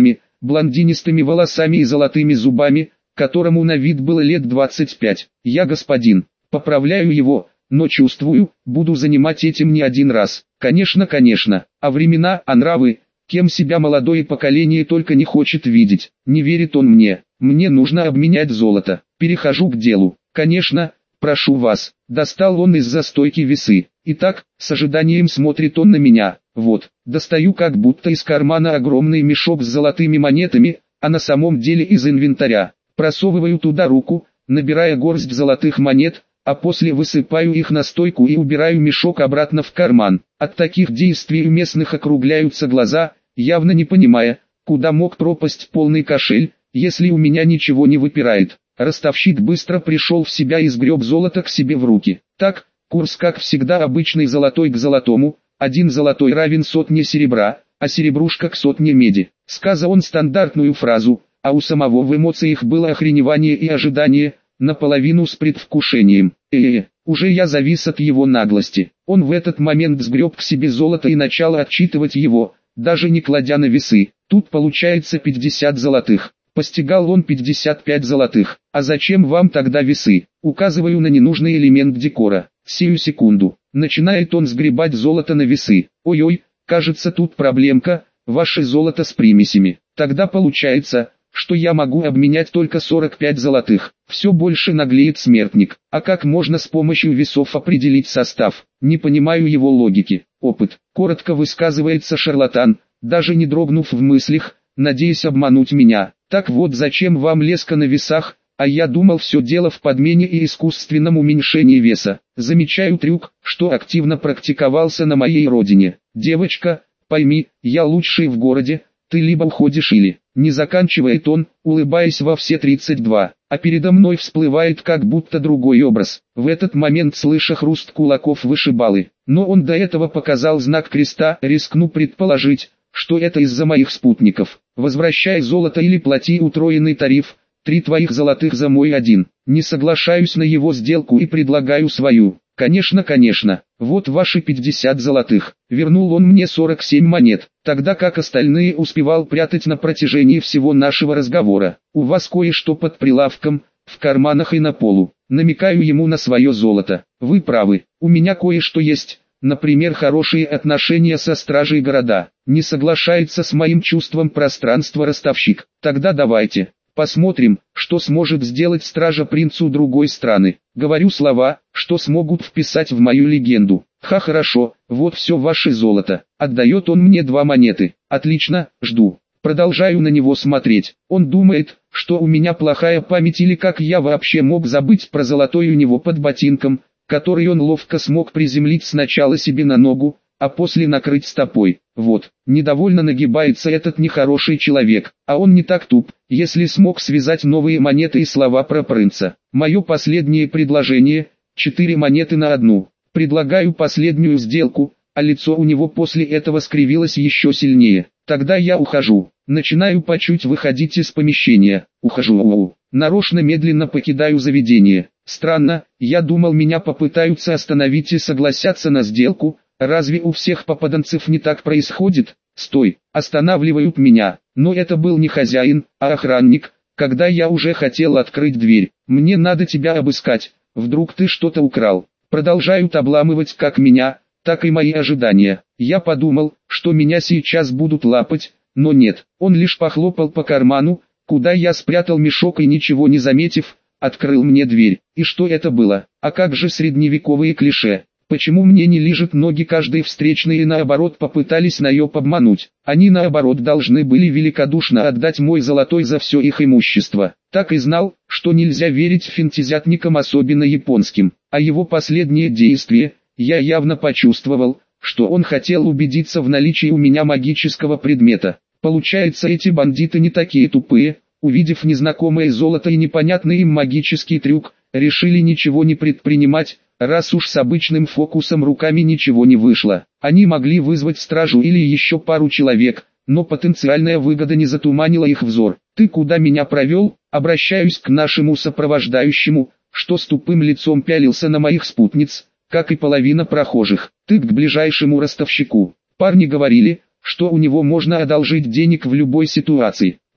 Speaker 1: блондинистыми волосами и золотыми зубами, которому на вид было лет 25. «Я господин». Поправляю его, но чувствую, буду занимать этим не один раз. Конечно, конечно. А времена, а нравы, кем себя молодое поколение только не хочет видеть. Не верит он мне. Мне нужно обменять золото. Перехожу к делу. Конечно, прошу вас. Достал он из-за стойки весы. Итак, с ожиданием смотрит он на меня. Вот, достаю как будто из кармана огромный мешок с золотыми монетами, а на самом деле из инвентаря. Просовываю туда руку, набирая горсть золотых монет, а после высыпаю их на стойку и убираю мешок обратно в карман. От таких действий у местных округляются глаза, явно не понимая, куда мог пропасть полный кошель, если у меня ничего не выпирает. Ростовщик быстро пришел в себя и сгреб золото к себе в руки. Так, курс как всегда обычный золотой к золотому, 1 золотой равен 100 серебра, а серебрушка к 100 меди. Сказал он стандартную фразу, а у самого в эмоциях было охреневание и ожидание, наполовину с предвкушением. Уже я завис от его наглости. Он в этот момент сгреб к себе золото и начал отчитывать его, даже не кладя на весы. Тут получается 50 золотых. Постигал он 55 золотых. А зачем вам тогда весы? Указываю на ненужный элемент декора. Сию секунду. Начинает он сгребать золото на весы. Ой-ой, кажется тут проблемка, ваше золото с примесями. Тогда получается, что я могу обменять только 45 золотых. Все больше наглеет смертник. А как можно с помощью весов определить состав? Не понимаю его логики. Опыт. Коротко высказывается шарлатан, даже не дрогнув в мыслях, надеясь обмануть меня. Так вот зачем вам леска на весах, а я думал все дело в подмене и искусственном уменьшении веса. Замечаю трюк, что активно практиковался на моей родине. Девочка, пойми, я лучший в городе, ты либо уходишь или... Не заканчивает он, улыбаясь во все 32, а передо мной всплывает как будто другой образ. В этот момент слыша хруст кулаков вышибалы, но он до этого показал знак креста, рискну предположить, что это из-за моих спутников. Возвращай золото или плати утроенный тариф, 3 твоих золотых за мой 1. Не соглашаюсь на его сделку и предлагаю свою. Конечно, конечно, вот ваши 50 золотых. Вернул он мне 47 монет, тогда как остальные успевал прятать на протяжении всего нашего разговора. У вас кое-что под прилавком, в карманах и на полу. Намекаю ему на свое золото. Вы правы, у меня кое-что есть, например, хорошие отношения со стражей города. Не соглашается с моим чувством пространства ростовщик. Тогда давайте. Посмотрим, что сможет сделать стража принцу другой страны. Говорю слова, что смогут вписать в мою легенду. Хорошо, вот все ваше золото. Отдает он мне 2 монеты. Отлично, жду. Продолжаю на него смотреть. Он думает, что у меня плохая память или как я вообще мог забыть про золотой у него под ботинком, который он ловко смог приземлить сначала себе на ногу, а после накрыть стопой. Вот, недовольно нагибается этот нехороший человек, а он не так туп, если смог связать новые монеты и слова про принца. Мое последнее предложение, 4 монеты на 1. Предлагаю последнюю сделку, а лицо у него после этого скривилось еще сильнее. Тогда я ухожу. Начинаю по чуть выходить из помещения. Ухожу. Нарочно медленно покидаю заведение. Странно, я думал меня попытаются остановить и согласятся на сделку. Разве у всех попаданцев не так происходит? Стой, останавливают меня. Но это был не хозяин, а охранник, когда я уже хотел открыть дверь. Мне надо тебя обыскать, вдруг ты что-то украл. Продолжают обламывать как меня, так и мои ожидания. Я подумал, что меня сейчас будут лапать, но нет. Он лишь похлопал по карману, куда я спрятал мешок и ничего не заметив, открыл мне дверь. И что это было? А как же средневековые клише? Почему мне не лижет ноги каждый встречный и наоборот попытались наеб обмануть? Они наоборот должны были великодушно отдать мой золотой за все их имущество. Так и знал, что нельзя верить финтезиатникам, особенно японским. А его последнее действие, я явно почувствовал, что он хотел убедиться в наличии у меня магического предмета. Получается, эти бандиты не такие тупые, увидев незнакомое золото и непонятный им магический трюк, решили ничего не предпринимать. Раз уж с обычным фокусом руками ничего не вышло, они могли вызвать стражу или еще пару человек, но потенциальная выгода не затуманила их взор. «Ты куда меня провел?» Обращаюсь к нашему сопровождающему, что с тупым лицом пялился на моих спутниц, как и половина прохожих. «Ты к ближайшему ростовщику. Парни говорили, что у него можно одолжить денег в любой ситуации.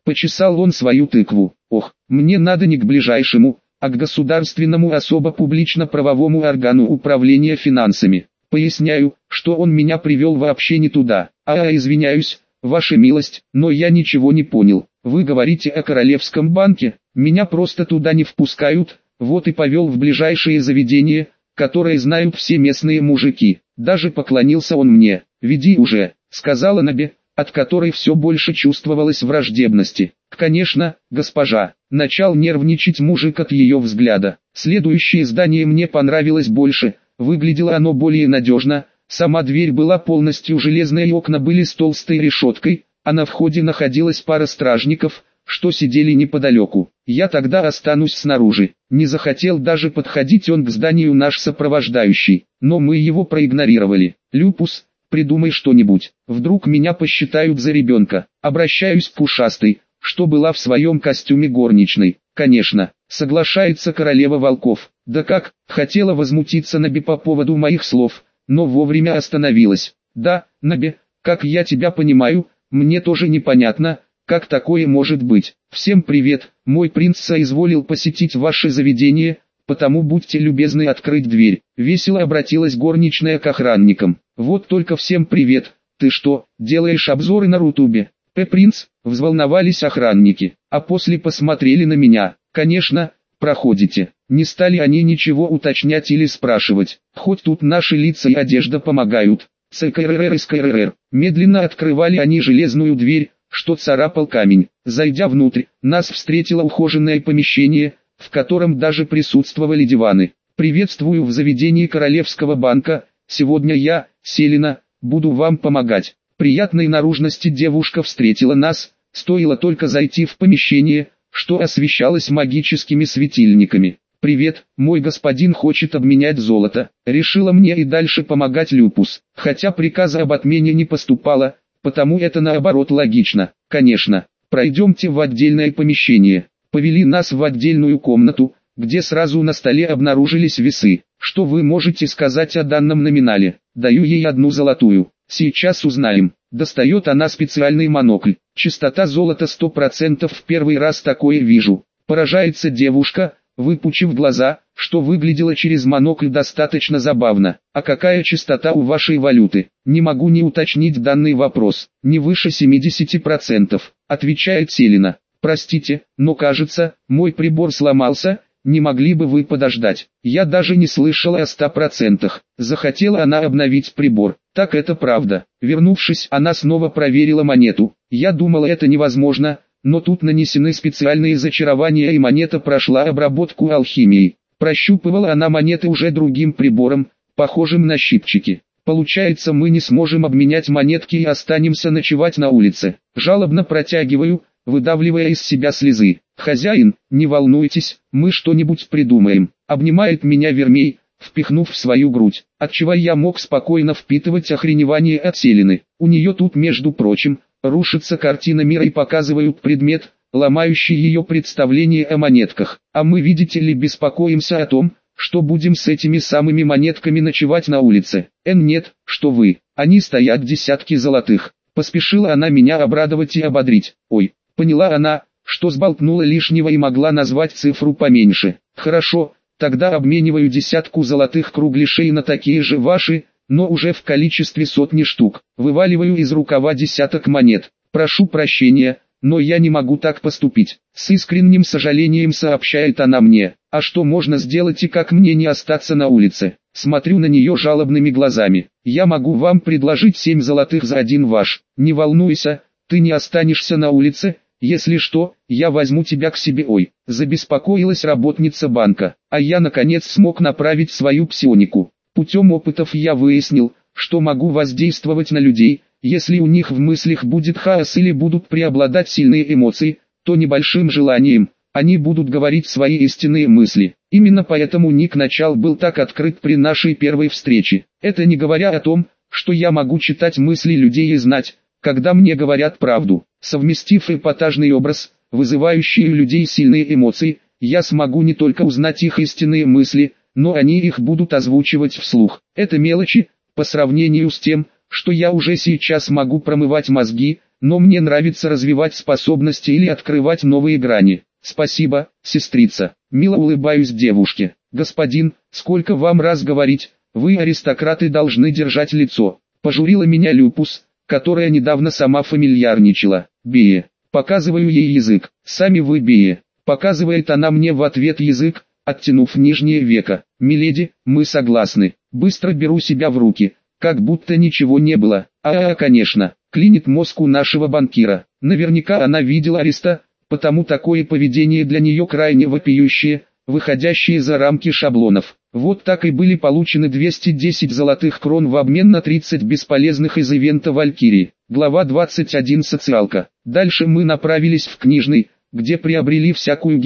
Speaker 1: Почесал он свою тыкву. Ох, мне надо не к ближайшему, а к государственному особо публично-правовому органу управления финансами. Поясняю, что он меня привел вообще не туда. Извиняюсь, ваша милость, но я ничего не понял. Вы говорите о Королевском банке, меня просто туда не впускают, вот и повел в ближайшее заведение, которое знают все местные мужики. Даже поклонился он мне. «Веди уже», — сказала Наби, от которой все больше чувствовалось враждебности. «Конечно, госпожа». Начал нервничать мужик от ее взгляда. Следующее здание мне понравилось больше, выглядело оно более надежно, сама дверь была полностью железная и окна были с толстой решеткой, а на входе находилась пара стражников, что сидели неподалеку. Я тогда останусь снаружи. Не захотел даже подходить он к зданию наш сопровождающий, но мы его проигнорировали. «Люпус, придумай что-нибудь, вдруг меня посчитают за ребенка». Обращаюсь к Пушастой, что была в своем костюме горничной. «Конечно», соглашается королева волков. «Да как?» Хотела возмутиться Наби по поводу моих слов, но вовремя остановилась. «Да, Наби, как я тебя понимаю, мне тоже непонятно, как такое может быть. Всем привет, мой принц соизволил посетить ваше заведение, потому будьте любезны открыть дверь». Весело обратилась горничная к охранникам. «Вот только всем привет, ты что, делаешь обзоры на Рутубе?» «Принц», взволновались охранники, а после посмотрели на меня. «Конечно, проходите». Не стали они ничего уточнять или спрашивать, хоть тут наши лица и одежда помогают. ЦКРР и СКРР. Медленно открывали они железную дверь, что царапал камень. Зайдя внутрь, нас встретило ухоженное помещение, в котором даже присутствовали диваны. «Приветствую в заведении Королевского банка, сегодня я, Селина, буду вам помогать». Приятной наружности девушка встретила нас, стоило только зайти в помещение, что освещалось магическими светильниками. «Привет, мой господин хочет обменять золото». Решила мне и дальше помогать Люпус, хотя приказа об отмене не поступало, потому это наоборот логично. «Конечно, пройдемте в отдельное помещение». Повели нас в отдельную комнату, где сразу на столе обнаружились весы. «Что вы можете сказать о данном номинале?» «Даю ей 1 золотую». «Сейчас узнаем». Достает она специальный монокль. «Чистота золота 100%, в первый раз такое вижу». Поражается девушка, выпучив глаза, что выглядело через монокль достаточно забавно. «А какая чистота у вашей валюты?» «Не могу не уточнить данный вопрос». «Не выше 70%, отвечает Селина. «Простите, но кажется, мой прибор сломался, не могли бы вы подождать?» Я даже не слышала о 100%. Захотела она обновить прибор. Так это правда. Вернувшись, она снова проверила монету. Я думала, это невозможно, но тут нанесены специальные зачарования и монета прошла обработку алхимией. Прощупывала она монеты уже другим прибором, похожим на щипчики. Получается, мы не сможем обменять монетки и останемся ночевать на улице. Жалобно протягиваю, выдавливая из себя слезы. «Хозяин, не волнуйтесь, мы что-нибудь придумаем». Обнимает меня Вермей, впихнув в свою грудь, отчего я мог спокойно впитывать охреневание от Селины. У нее тут, между прочим, рушится картина мира и показывают предмет, ломающий ее представление о монетках. А мы, видите ли, беспокоимся о том, что будем с этими самыми монетками ночевать на улице. Нет, что вы, они стоят десятки золотых. Поспешила она меня обрадовать и ободрить. Ой, поняла она, что сболтнула лишнего и могла назвать цифру поменьше. Хорошо, тогда обмениваю 10 золотых кругляшей на такие же ваши, но уже в количестве 100 штук. Вываливаю из рукава десяток монет. Прошу прощения, но я не могу так поступить. С искренним сожалением сообщает она мне. А что можно сделать и как мне не остаться на улице? Смотрю на нее жалобными глазами. Я могу вам предложить 7 золотых за 1 ваш. Не волнуйся, ты не останешься на улице. Если что, я возьму тебя к себе. Ой, забеспокоилась работница банка, а я наконец смог направить свою псионику. Путем опытов я выяснил, что могу воздействовать на людей, если у них в мыслях будет хаос или будут преобладать сильные эмоции, то небольшим желанием, они будут говорить свои истинные мысли. Именно поэтому Ник Начал был так открыт при нашей первой встрече. Это не говоря о том, что я могу читать мысли людей и знать, когда мне говорят правду. Совместив эпатажный образ, вызывающий у людей сильные эмоции, я смогу не только узнать их истинные мысли, но они их будут озвучивать вслух. Это мелочи, по сравнению с тем, что я уже сейчас могу промывать мозги, но мне нравится развивать способности или открывать новые грани. Спасибо, сестрица. Мило улыбаюсь девушке. Господин, сколько вам раз говорить, вы аристократы должны держать лицо. Пожурила меня Люпус, которая недавно сама фамильярничала. Бее. Показываю ей язык. Сами вы бее. Показывает она мне в ответ язык, оттянув нижнее веко. Миледи, мы согласны. Быстро беру себя в руки, как будто ничего не было. Конечно, клинит мозг у нашего банкира. Наверняка она видела ареста, потому такое поведение для нее крайне вопиющее, выходящее за рамки шаблонов. Вот так и были получены 210 золотых крон в обмен на 30 бесполезных из ивента Валькирии. Глава 21. Социалка. Дальше мы направились в книжный, где приобрели всякую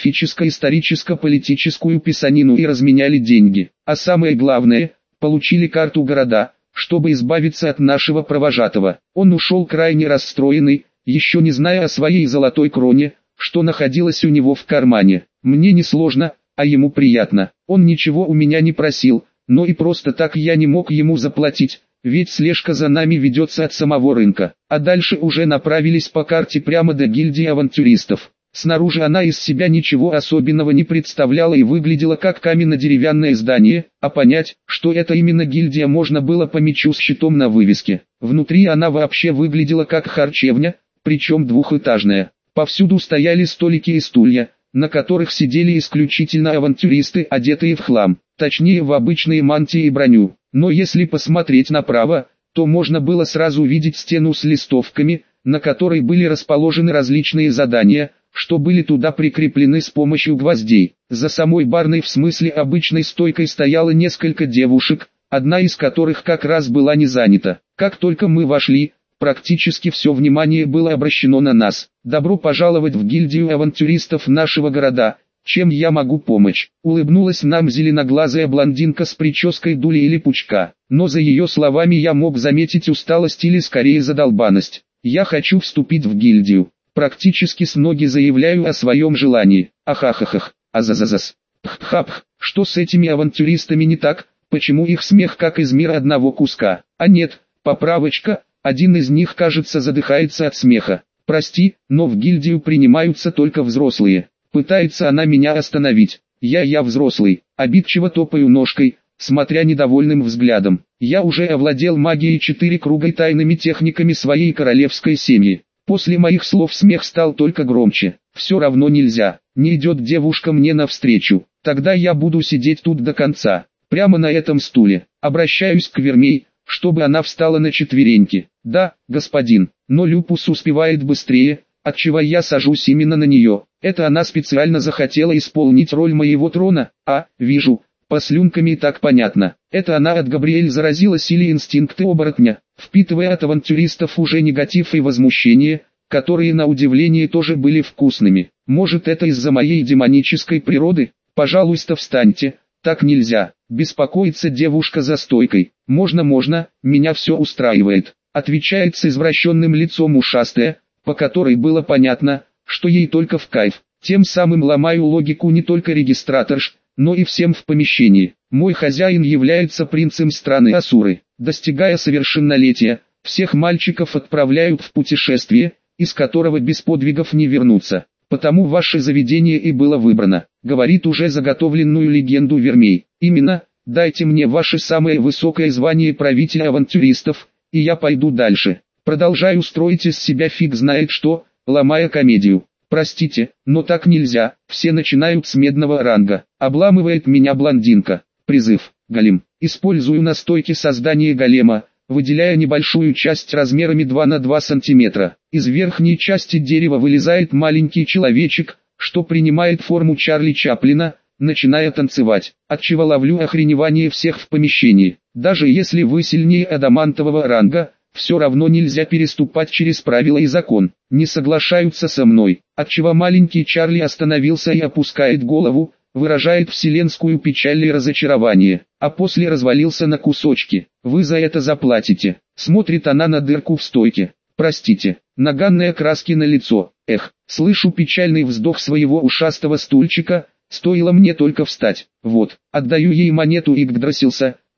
Speaker 1: географическо-историческо-политическую писанину и разменяли деньги. А самое главное, получили карту города, чтобы избавиться от нашего провожатого. Он ушел крайне расстроенный, еще не зная о своей золотой кроне, что находилось у него в кармане. Мне не сложно, а ему приятно. Он ничего у меня не просил, но и просто так я не мог ему заплатить, ведь слежка за нами ведется от самого рынка. А дальше уже направились по карте прямо до гильдии авантюристов. Снаружи она из себя ничего особенного не представляла и выглядела как каменно-деревянное здание, а понять, что это именно гильдия, можно было по мечу с щитом на вывеске. Внутри она вообще выглядела как харчевня, причем двухэтажная. Повсюду стояли столики и стулья, на которых сидели исключительно авантюристы, одетые в хлам, точнее в обычные мантии и броню. Но если посмотреть направо, то можно было сразу видеть стену с листовками, на которой были расположены различные задания, что были туда прикреплены с помощью гвоздей. За самой барной, в смысле обычной стойкой, стояло несколько девушек, одна из которых как раз была не занята. Как только мы вошли, практически все внимание было обращено на нас. «Добро пожаловать в гильдию авантюристов нашего города, чем я могу помочь?» Улыбнулась нам зеленоглазая блондинка с прической дули или пучка. Но за ее словами я мог заметить усталость или скорее задолбанность. «Я хочу вступить в гильдию. Практически с ноги заявляю о своем желании. Ахахахах, азазазаз. Пх-пх-пх, что с этими авантюристами не так? Почему их смех как из мира одного куска? А нет, поправочка, один из них, кажется, задыхается от смеха. Прости, но в гильдию принимаются только взрослые». Пытается она меня остановить. Я взрослый, обидчиво топаю ножкой, смотря недовольным взглядом. Я уже овладел магией 4 круга и тайными техниками своей королевской семьи. После моих слов смех стал только громче. Все равно нельзя, не идет девушка мне навстречу. Тогда я буду сидеть тут до конца, прямо на этом стуле. Обращаюсь к Вермей, чтобы она встала на четвереньки. Да, господин, но Люпус успевает быстрее, отчего я сажусь именно на нее. Это она специально захотела исполнить роль моего трона? Вижу, по слюнкам и так понятно. Это она от Габриэль заразилась или инстинкты оборотня, впитывая от авантюристов уже негатив и возмущение, которые на удивление тоже были вкусными. Может, это из-за моей демонической природы? Пожалуйста, встаньте, так нельзя. Беспокоится девушка за стойкой. Можно, меня все устраивает. Отвечает с извращенным лицом ушастая, по которой было понятно, что ей только в кайф. Тем самым ломаю логику не только регистраторш, но и всем в помещении. Мой хозяин является принцем страны Асуры. Достигая совершеннолетия, всех мальчиков отправляют в путешествие, из которого без подвигов не вернуться. Потому ваше заведение и было выбрано, говорит уже заготовленную легенду Вермей. Именно, дайте мне ваше самое высокое звание правителя авантюристов, и я пойду дальше. Продолжаю строить из себя фиг знает что, ломая комедию. Простите, но так нельзя, все начинают с медного ранга. Обламывает меня блондинка. Призыв, голем. Использую на стойке создание голема, выделяя небольшую часть размерами 2 на 2 сантиметра. Из верхней части дерева вылезает маленький человечек, что принимает форму Чарли Чаплина, начиная танцевать, отчего ловлю охреневание всех в помещении. Даже если вы сильнее адамантового ранга, все равно нельзя переступать через правила и закон. Не соглашаются со мной, отчего маленький Чарли остановился и опускает голову, выражает вселенскую печаль и разочарование, а после развалился на кусочки. Вы за это заплатите. Смотрит она на дырку в стойке. Простите, наганные краски на лицо. Слышу печальный вздох своего ушастого стульчика, стоило мне только встать. Вот, отдаю ей монету и Игдрасился,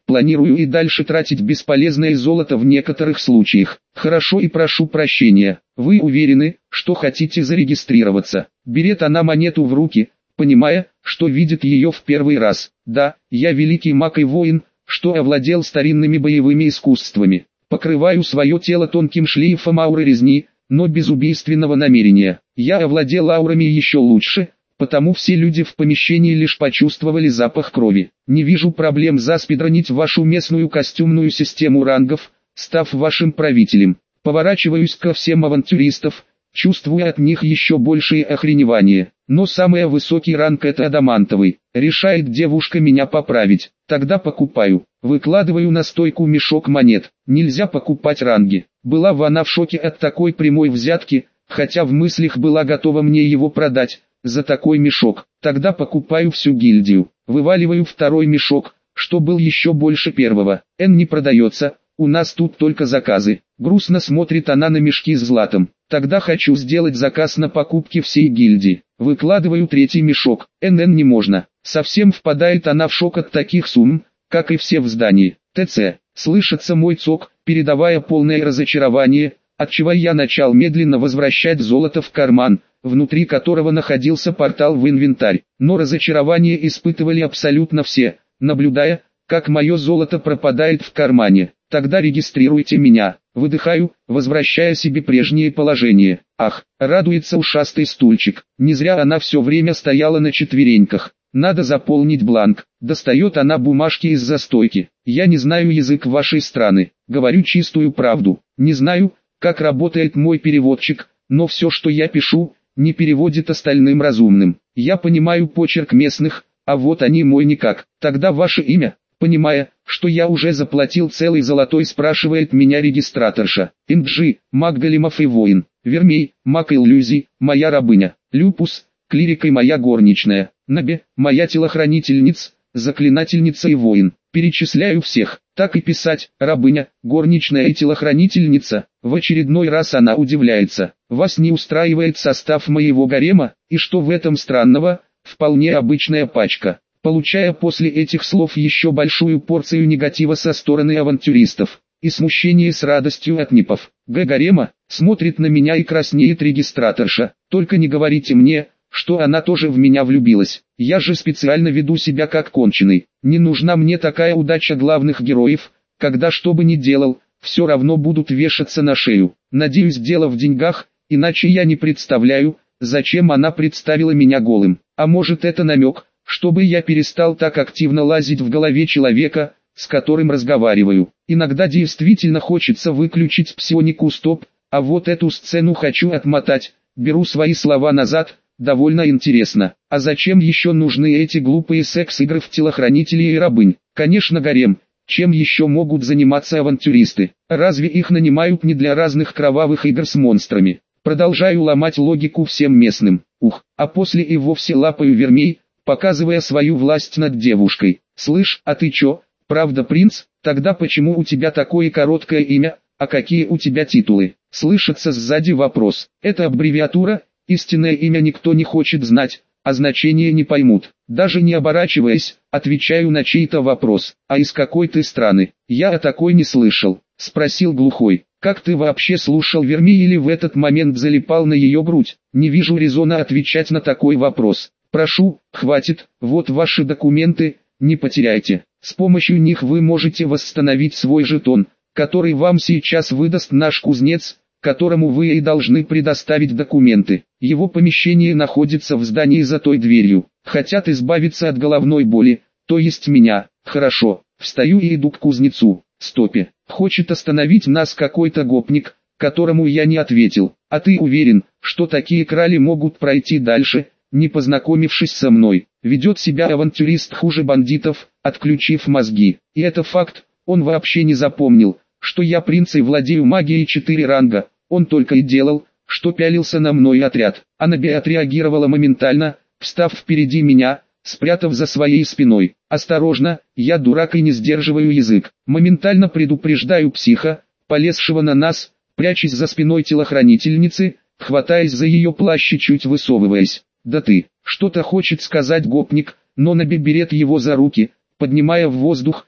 Speaker 1: Планирую и дальше тратить бесполезное золото в некоторых случаях. Хорошо, и прошу прощения. Вы уверены, что хотите зарегистрироваться? Берет она монету в руки, понимая, что видит ее в первый раз. Да, я великий маг и воин, что овладел старинными боевыми искусствами. Покрываю свое тело тонким шлейфом ауры резни, но без убийственного намерения. Я овладел аурами еще лучше, потому все люди в помещении лишь почувствовали запах крови. Не вижу проблем заспидронить вашу местную костюмную систему рангов, став вашим правителем. Поворачиваюсь ко всем авантюристов, чувствуя от них еще большее охреневание. Но самый высокий ранг — это адамантовый. Решает девушка меня поправить. Тогда покупаю. Выкладываю на стойку мешок монет. Нельзя покупать ранги. Была она в шоке от такой прямой взятки, хотя в мыслях была готова мне его продать за такой мешок. Тогда покупаю всю гильдию. Вываливаю второй мешок, что был еще больше первого. Не продается, у нас тут только заказы. Грустно смотрит она на мешки с златом. Тогда хочу сделать заказ на покупки всей гильдии. Выкладываю третий мешок. Не можно. Совсем впадает она в шок от таких сумм, как и все в здании. ТЦ. Слышится мой цок, передавая полное разочарование, отчего я начал медленно возвращать золото в карман, внутри которого находился портал в инвентарь. Но разочарование испытывали абсолютно все, наблюдая, как мое золото пропадает в кармане. Тогда регистрируйте меня. Выдыхаю, возвращая себе прежнее положение. Ах, радуется ушастый стульчик. Не зря она все время стояла на четвереньках. Надо заполнить бланк. Достает она бумажки из застойки. Я не знаю язык вашей страны. Говорю чистую правду. Не знаю, как работает мой переводчик, но все, что я пишу, не переводит остальным разумным. Я понимаю почерк местных, а вот они мой никак. Тогда ваше имя? Понимая, что я уже заплатил целый золотой, спрашивает меня регистраторша. Инджи, маг големов и воин. Вермей, маг иллюзий, моя рабыня. Люпус, клирик и моя горничная. Наби, моя телохранительница, заклинательница и воин. Перечисляю всех. Так и писать: рабыня, горничная и телохранительница. В очередной раз она удивляется. Вас не устраивает состав моего гарема, и что в этом странного? Вполне обычная пачка. Получая после этих слов еще большую порцию негатива со стороны авантюристов, и смущение с радостью от НИПов. Гарема, смотрит на меня и краснеет регистраторша. Только не говорите мне, что она тоже в меня влюбилась. Я же специально веду себя как конченый. Не нужна мне такая удача главных героев, когда что бы ни делал, все равно будут вешаться на шею. Надеюсь, дело в деньгах, иначе я не представляю, зачем она представила меня голым. А может, это намек, чтобы я перестал так активно лазить в голове человека, с которым разговариваю. Иногда действительно хочется выключить псионику стоп, а вот эту сцену хочу отмотать. Беру свои слова назад, довольно интересно. А зачем еще нужны эти глупые секс-игры в телохранителей и рабынь? Конечно, гарем. Чем еще могут заниматься авантюристы? Разве их нанимают не для разных кровавых игр с монстрами? Продолжаю ломать логику всем местным. А после и вовсе лапаю Вермей, показывая свою власть над девушкой. «Слышь, а ты чё, правда принц? Тогда почему у тебя такое короткое имя, а какие у тебя титулы?» Слышится сзади вопрос. Это аббревиатура, истинное имя никто не хочет знать, а значение не поймут. Даже не оборачиваясь, отвечаю на чей-то вопрос. «А из какой ты страны?» «Я о такой не слышал», — спросил глухой. «Как ты вообще слушал Вермей или в этот момент залипал на ее грудь?» Не вижу резона отвечать на такой вопрос. «Прошу, хватит, вот ваши документы, не потеряйте. С помощью них вы можете восстановить свой жетон, который вам сейчас выдаст наш кузнец, которому вы и должны предоставить документы. Его помещение находится в здании за той дверью. Хотят избавиться от головной боли, то есть меня. Хорошо, встаю и иду к кузнецу. Стопе, хочет остановить нас какой-то гопник, которому я не ответил. А ты уверен, что такие крали могут пройти дальше, не познакомившись со мной? Ведет себя авантюрист хуже бандитов, отключив мозги. И это факт, он вообще не запомнил, что я принц и владею магией 4 ранга. Он только и делал, что пялился на мной отряд. Анаби отреагировала моментально, встав впереди меня, спрятав за своей спиной. «Осторожно, я дурак и не сдерживаю язык». Моментально предупреждаю психа, полезшего на нас, прячась за спиной телохранительницы, хватаясь за ее плащ и чуть высовываясь. «Да ты, что-то хочет сказать гопник», но Наби берет его за руки, поднимая в воздух,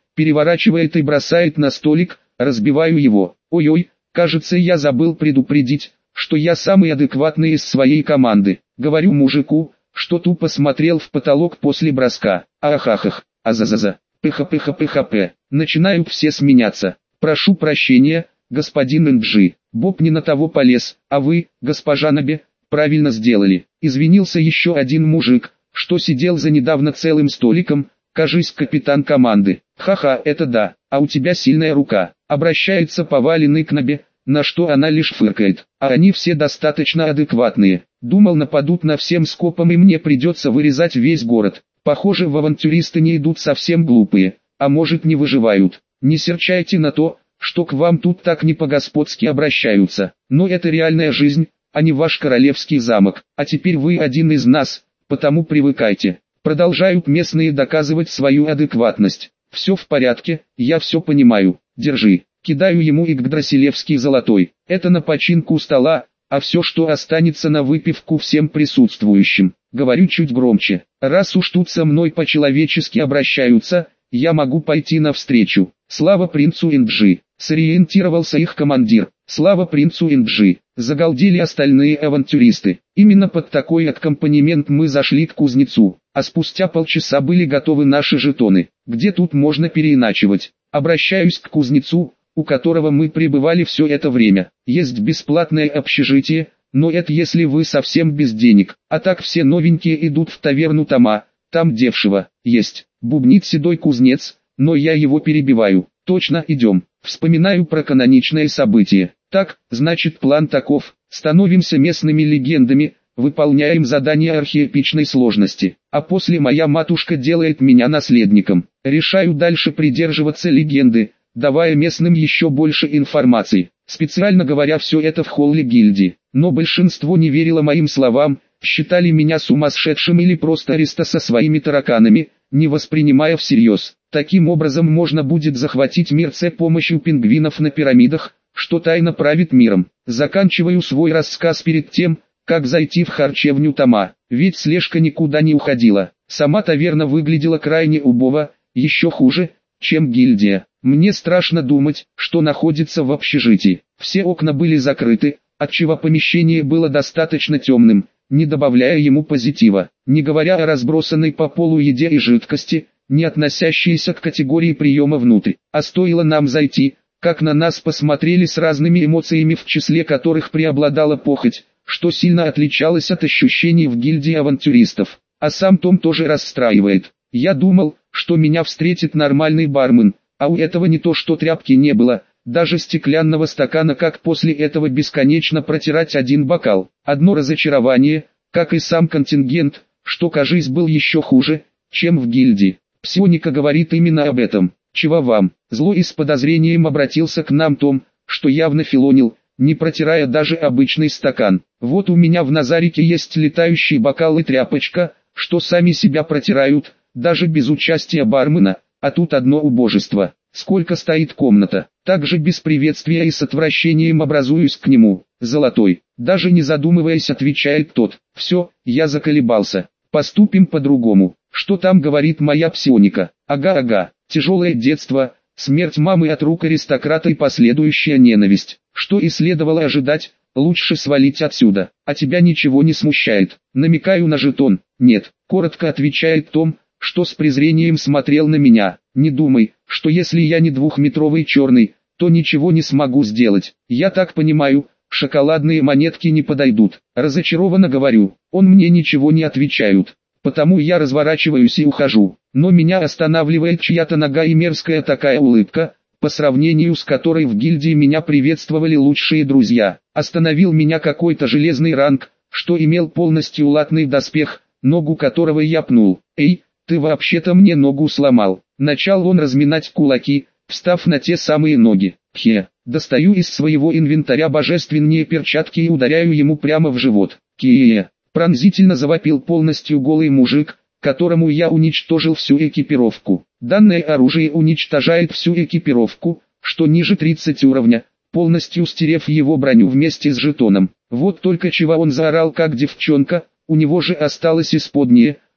Speaker 1: переворачивает и бросает на столик, разбиваю его. Ой-ой, кажется, я забыл предупредить, что я самый адекватный из своей команды. Говорю мужику, что тупо смотрел в потолок после броска. Ахахах, азазаза, пх-пх-пх-пх. Начинают все сменяться. Прошу прощения, господин Энджи, Боб не на того полез, а вы, госпожа Наби, правильно сделали. Извинился еще один мужик, что сидел за недавно целым столиком, кажись, капитан команды. Ха-ха, это да, а у тебя сильная рука. Обращается поваленный к Наби, на что она лишь фыркает. А они все достаточно адекватные. Думал, нападут на всем скопом и мне придется вырезать весь город. Похоже, в авантюристы не идут совсем глупые, а может не выживают. Не серчайте на то, что к вам тут так не по-господски обращаются. Но это реальная жизнь, а не ваш королевский замок. А теперь вы один из нас, потому привыкайте. Продолжают местные доказывать свою адекватность. Все в порядке, я все понимаю, держи. Кидаю ему Игдрасилевский золотой. Это на починку стола, а все, что останется, на выпивку всем присутствующим. Говорю чуть громче. Раз уж тут со мной по-человечески обращаются, я могу пойти навстречу. Слава принцу Энджи. Сориентировался их командир. Слава принцу Энджи. Загалдели остальные авантюристы. Именно под такой аккомпанемент мы зашли к кузнецу. А спустя полчаса были готовы наши жетоны. Где тут можно переиначивать? Обращаюсь к кузнецу, у которого мы пребывали все это время. Есть бесплатное общежитие, но это если вы совсем без денег. А так все новенькие идут в таверну Тома, там дешево. Есть. Бубнит седой кузнец, но я его перебиваю. Точно, идем. Вспоминаю про каноничное событие. Так, значит, план таков. Становимся местными легендами, выполняем задания архиэпичной сложности. А после моя матушка делает меня наследником. Решаю дальше придерживаться легенды, давая местным еще больше информации. Специально говоря все это в холле гильдии. Но большинство не верило моим словам, считали меня сумасшедшим или просто Ариста со своими тараканами, не воспринимая всерьез. Таким образом можно будет захватить мир с помощью пингвинов на пирамидах, что тайно правит миром. Заканчиваю свой рассказ перед тем, как зайти в харчевню Тома, ведь слежка никуда не уходила. Сама таверна выглядела крайне убого, еще хуже, чем гильдия. Мне страшно думать, что находится в общежитии. Все окна были закрыты, отчего помещение было достаточно темным, не добавляя ему позитива, не говоря о разбросанной по полу еде и жидкости, не относящиеся к категории приема внутрь. А стоило нам зайти, как на нас посмотрели с разными эмоциями, в числе которых преобладала похоть, что сильно отличалось от ощущений в гильдии авантюристов. А сам Том тоже расстраивает. Я думал, что меня встретит нормальный бармен, а у этого не то что тряпки не было, даже стеклянного стакана, как после этого бесконечно протирать один бокал. Одно разочарование, как и сам контингент, что, кажись, был еще хуже, чем в гильдии. Псионика говорит именно об этом. Чего вам? Зло и с подозрением обратился к нам Том, что явно филонил, не протирая даже обычный стакан. Вот у меня в Назарике есть летающий бокал и тряпочка, что сами себя протирают, даже без участия бармена, а тут одно убожество. Сколько стоит комната, также без приветствия и с отвращением образуюсь к нему. Золотой, даже не задумываясь, отвечает тот. Все, я заколебался. Поступим по-другому. Что там говорит моя псионика? Ага, тяжелое детство, смерть мамы от рук аристократа и последующая ненависть. Что и следовало ожидать, лучше свалить отсюда. А тебя ничего не смущает? Намекаю на жетон. Нет, коротко отвечает Том, что с презрением смотрел на меня. Не думай, что если я не двухметровый черный, то ничего не смогу сделать. Я так понимаю, шоколадные монетки не подойдут. Разочарованно говорю, он мне ничего не отвечают. Потому я разворачиваюсь и ухожу. Но меня останавливает чья-то нога и мерзкая такая улыбка, по сравнению с которой в гильдии меня приветствовали лучшие друзья. Остановил меня какой-то железный ранг, что имел полностью латный доспех, ногу которого я пнул. Эй, ты вообще-то мне ногу сломал. Начал он разминать кулаки, встав на те самые ноги. Достаю из своего инвентаря божественные перчатки и ударяю ему прямо в живот. Пронзительно завопил полностью голый мужик, которому я уничтожил всю экипировку. Данное оружие уничтожает всю экипировку, что ниже 30 уровня, полностью стерев его броню вместе с жетоном. Вот только чего он заорал как девчонка, у него же осталось исподнее,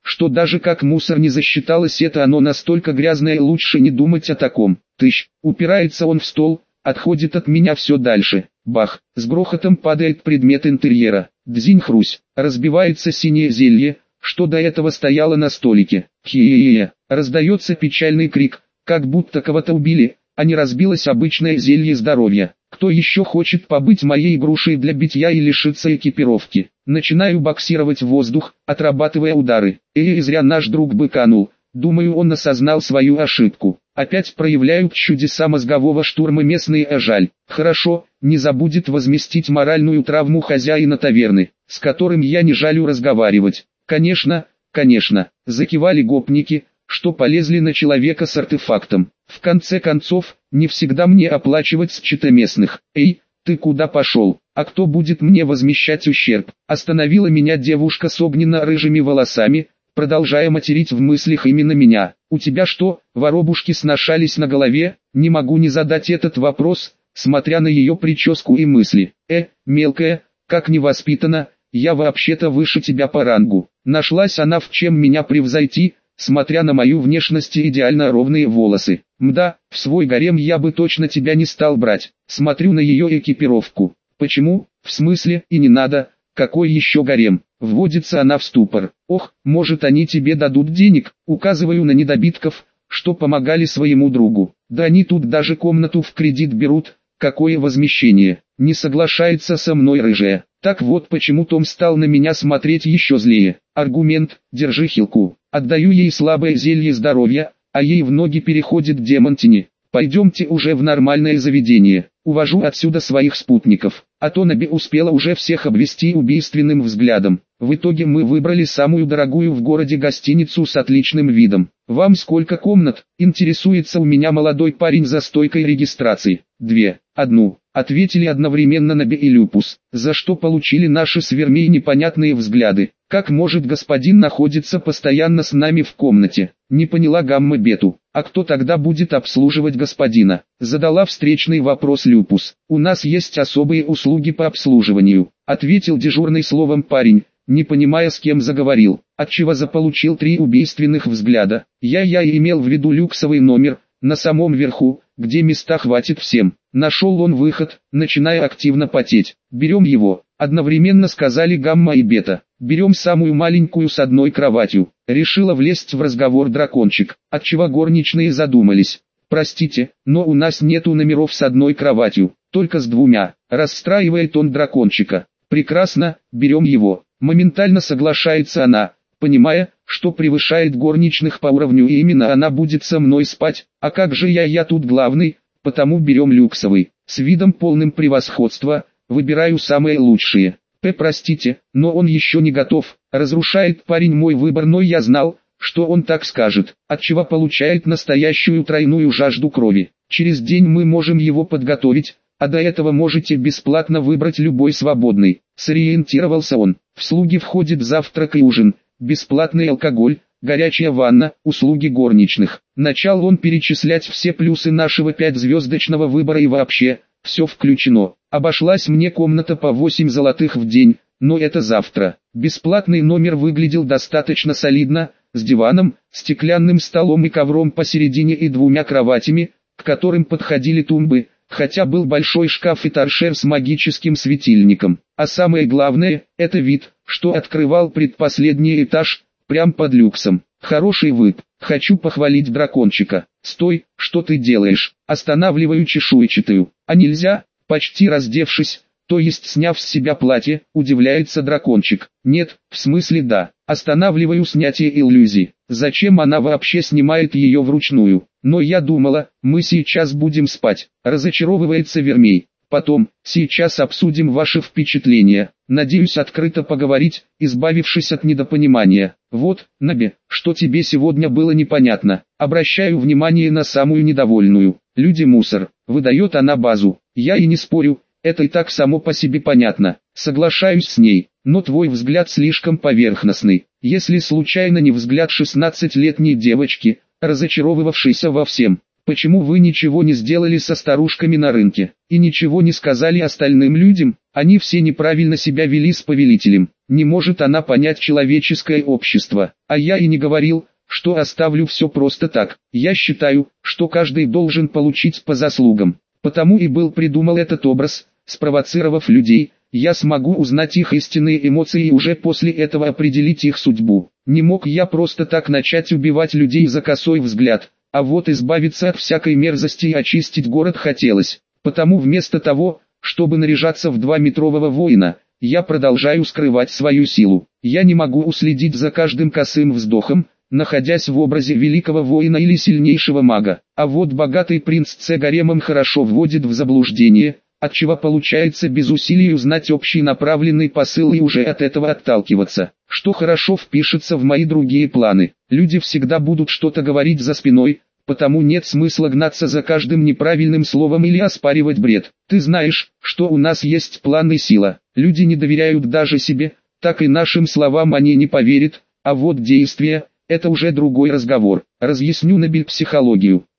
Speaker 1: что даже как мусор не засчиталось это, оно настолько грязное, лучше не думать о таком. Тыщ, упирается он в стол, отходит от меня все дальше. Бах, с грохотом падает предмет интерьера. Дзинь-хрусь, разбивается синее зелье, что до этого стояло на столике. Хе-е-е, раздается печальный крик, как будто кого-то убили, а не разбилось обычное зелье здоровья. Кто еще хочет побыть моей грушей для битья и лишиться экипировки? Начинаю боксировать в воздух, отрабатывая удары. Зря наш друг быканул. Думаю, он осознал свою ошибку. Опять проявляют чудеса мозгового штурма местные, а жаль. Хорошо, не забудет возместить моральную травму хозяина таверны, с которым я не жалю разговаривать. Конечно, закивали гопники, что полезли на человека с артефактом. В конце концов, не всегда мне оплачивать счета местных. Эй, ты куда пошел? А кто будет мне возмещать ущерб? Остановила меня девушка с огненно-рыжими волосами, продолжая материть в мыслях именно меня. У тебя что, воробушки сношались на голове? Не могу не задать этот вопрос, смотря на ее прическу и мысли. Мелкая, как невоспитанно, я вообще-то выше тебя по рангу. Нашлась она в чем меня превзойти, смотря на мою внешность и идеально ровные волосы. Мда, в свой гарем я бы точно тебя не стал брать. Смотрю на ее экипировку. Почему? В смысле, и не надо. Какой еще гарем? Вводится она в ступор. Ох, может они тебе дадут денег? Указываю на недобитков, что помогали своему другу. Да они тут даже комнату в кредит берут. Какое возмещение? Не соглашается со мной рыжая. Так вот почему Том стал на меня смотреть еще злее. Аргумент: держи хилку. Отдаю ей слабое зелье здоровья, а ей в ноги переходит демонтини. Пойдемте уже в нормальное заведение. Увожу отсюда своих спутников. А то Наби успела уже всех обвести убийственным взглядом. В итоге мы выбрали самую дорогую в городе гостиницу с отличным видом. Вам сколько комнат? Интересуется у меня молодой парень за стойкой регистрации. 2. Одну. Ответили одновременно Наби и Люпус, за что получили наши с Вермей непонятные взгляды. Как может господин находиться постоянно с нами в комнате? Не поняла Гамма Бету. А кто тогда будет обслуживать господина? Задала встречный вопрос Люпус. У нас есть особые услуги по обслуживанию, ответил дежурный словом парень, не понимая, с кем заговорил. Отчего заполучил 3 убийственных взгляда. Я имел в виду люксовый номер, на самом верху, где места хватит всем. Нашел он выход, начиная активно потеть. Берем его, одновременно сказали Гамма и Бета. Берем самую маленькую с одной кроватью. Решила влезть в разговор дракончик, отчего горничные задумались. Простите, но у нас нету номеров с одной кроватью, только с 2. Расстраивает он дракончика. Прекрасно, берем его. Моментально соглашается она, понимая, что превышает горничных по уровню и именно она будет со мной спать. А как же я тут главный, потому берем люксовый. С видом полным превосходства, выбираю самые лучшие. Простите, но он еще не готов. Разрушает парень мой выбор, но я знал, что он так скажет, отчего получает настоящую тройную жажду крови. Через день мы можем его подготовить, а до этого можете бесплатно выбрать любой свободный. Сориентировался он. В слуги входит завтрак и ужин, бесплатный алкоголь, горячая ванна, услуги горничных. Начал он перечислять все плюсы нашего 5-звездочного выбора и вообще, все включено. Обошлась мне комната по 8 золотых в день, но это завтра. Бесплатный номер выглядел достаточно солидно, с диваном, стеклянным столом и ковром посередине и 2 кроватями, к которым подходили тумбы, хотя был большой шкаф и торшер с магическим светильником. А самое главное, это вид, что открывал предпоследний этаж, прям под люксом. Хороший вид. Хочу похвалить дракончика. Стой, что ты делаешь? Останавливаю чешуйчатую. А нельзя? Почти раздевшись, то есть сняв с себя платье, удивляется дракончик. Нет, в смысле да. Останавливаю снятие иллюзий. Зачем она вообще снимает ее вручную? Но я думала, мы сейчас будем спать. Разочаровывается Вермей. Потом, сейчас обсудим ваши впечатления. Надеюсь открыто поговорить, избавившись от недопонимания. Вот, Наби, что тебе сегодня было непонятно. Обращаю внимание на самую недовольную. Люди мусор. Выдает она базу. Я и не спорю, это и так само по себе понятно. Соглашаюсь с ней, но твой взгляд слишком поверхностный. Если случайно не взгляд 16-летней девочки, разочаровывавшейся во всем. Почему вы ничего не сделали со старушками на рынке, и ничего не сказали остальным людям? Они все неправильно себя вели с повелителем. Не может она понять человеческое общество. А я и не говорил, что оставлю все просто так. Я считаю, что каждый должен получить по заслугам. Потому и был придумал этот образ, спровоцировав людей. Я смогу узнать их истинные эмоции и уже после этого определить их судьбу. Не мог я просто так начать убивать людей за косой взгляд. А вот избавиться от всякой мерзости и очистить город хотелось. Потому вместо того, чтобы наряжаться в 2-метрового воина, я продолжаю скрывать свою силу. Я не могу уследить за каждым косым вздохом, находясь в образе великого воина или сильнейшего мага. А вот богатый принц с гаремом хорошо вводит в заблуждение, отчего получается без усилий узнать общий направленный посыл и уже от этого отталкиваться, что хорошо впишется в мои другие планы. Люди всегда будут что-то говорить за спиной, потому нет смысла гнаться за каждым неправильным словом или оспаривать бред. Ты знаешь, что у нас есть план и сила. Люди не доверяют даже себе, так и нашим словам они не поверят, а вот действия – это уже другой разговор. Разъясню Набель психологию.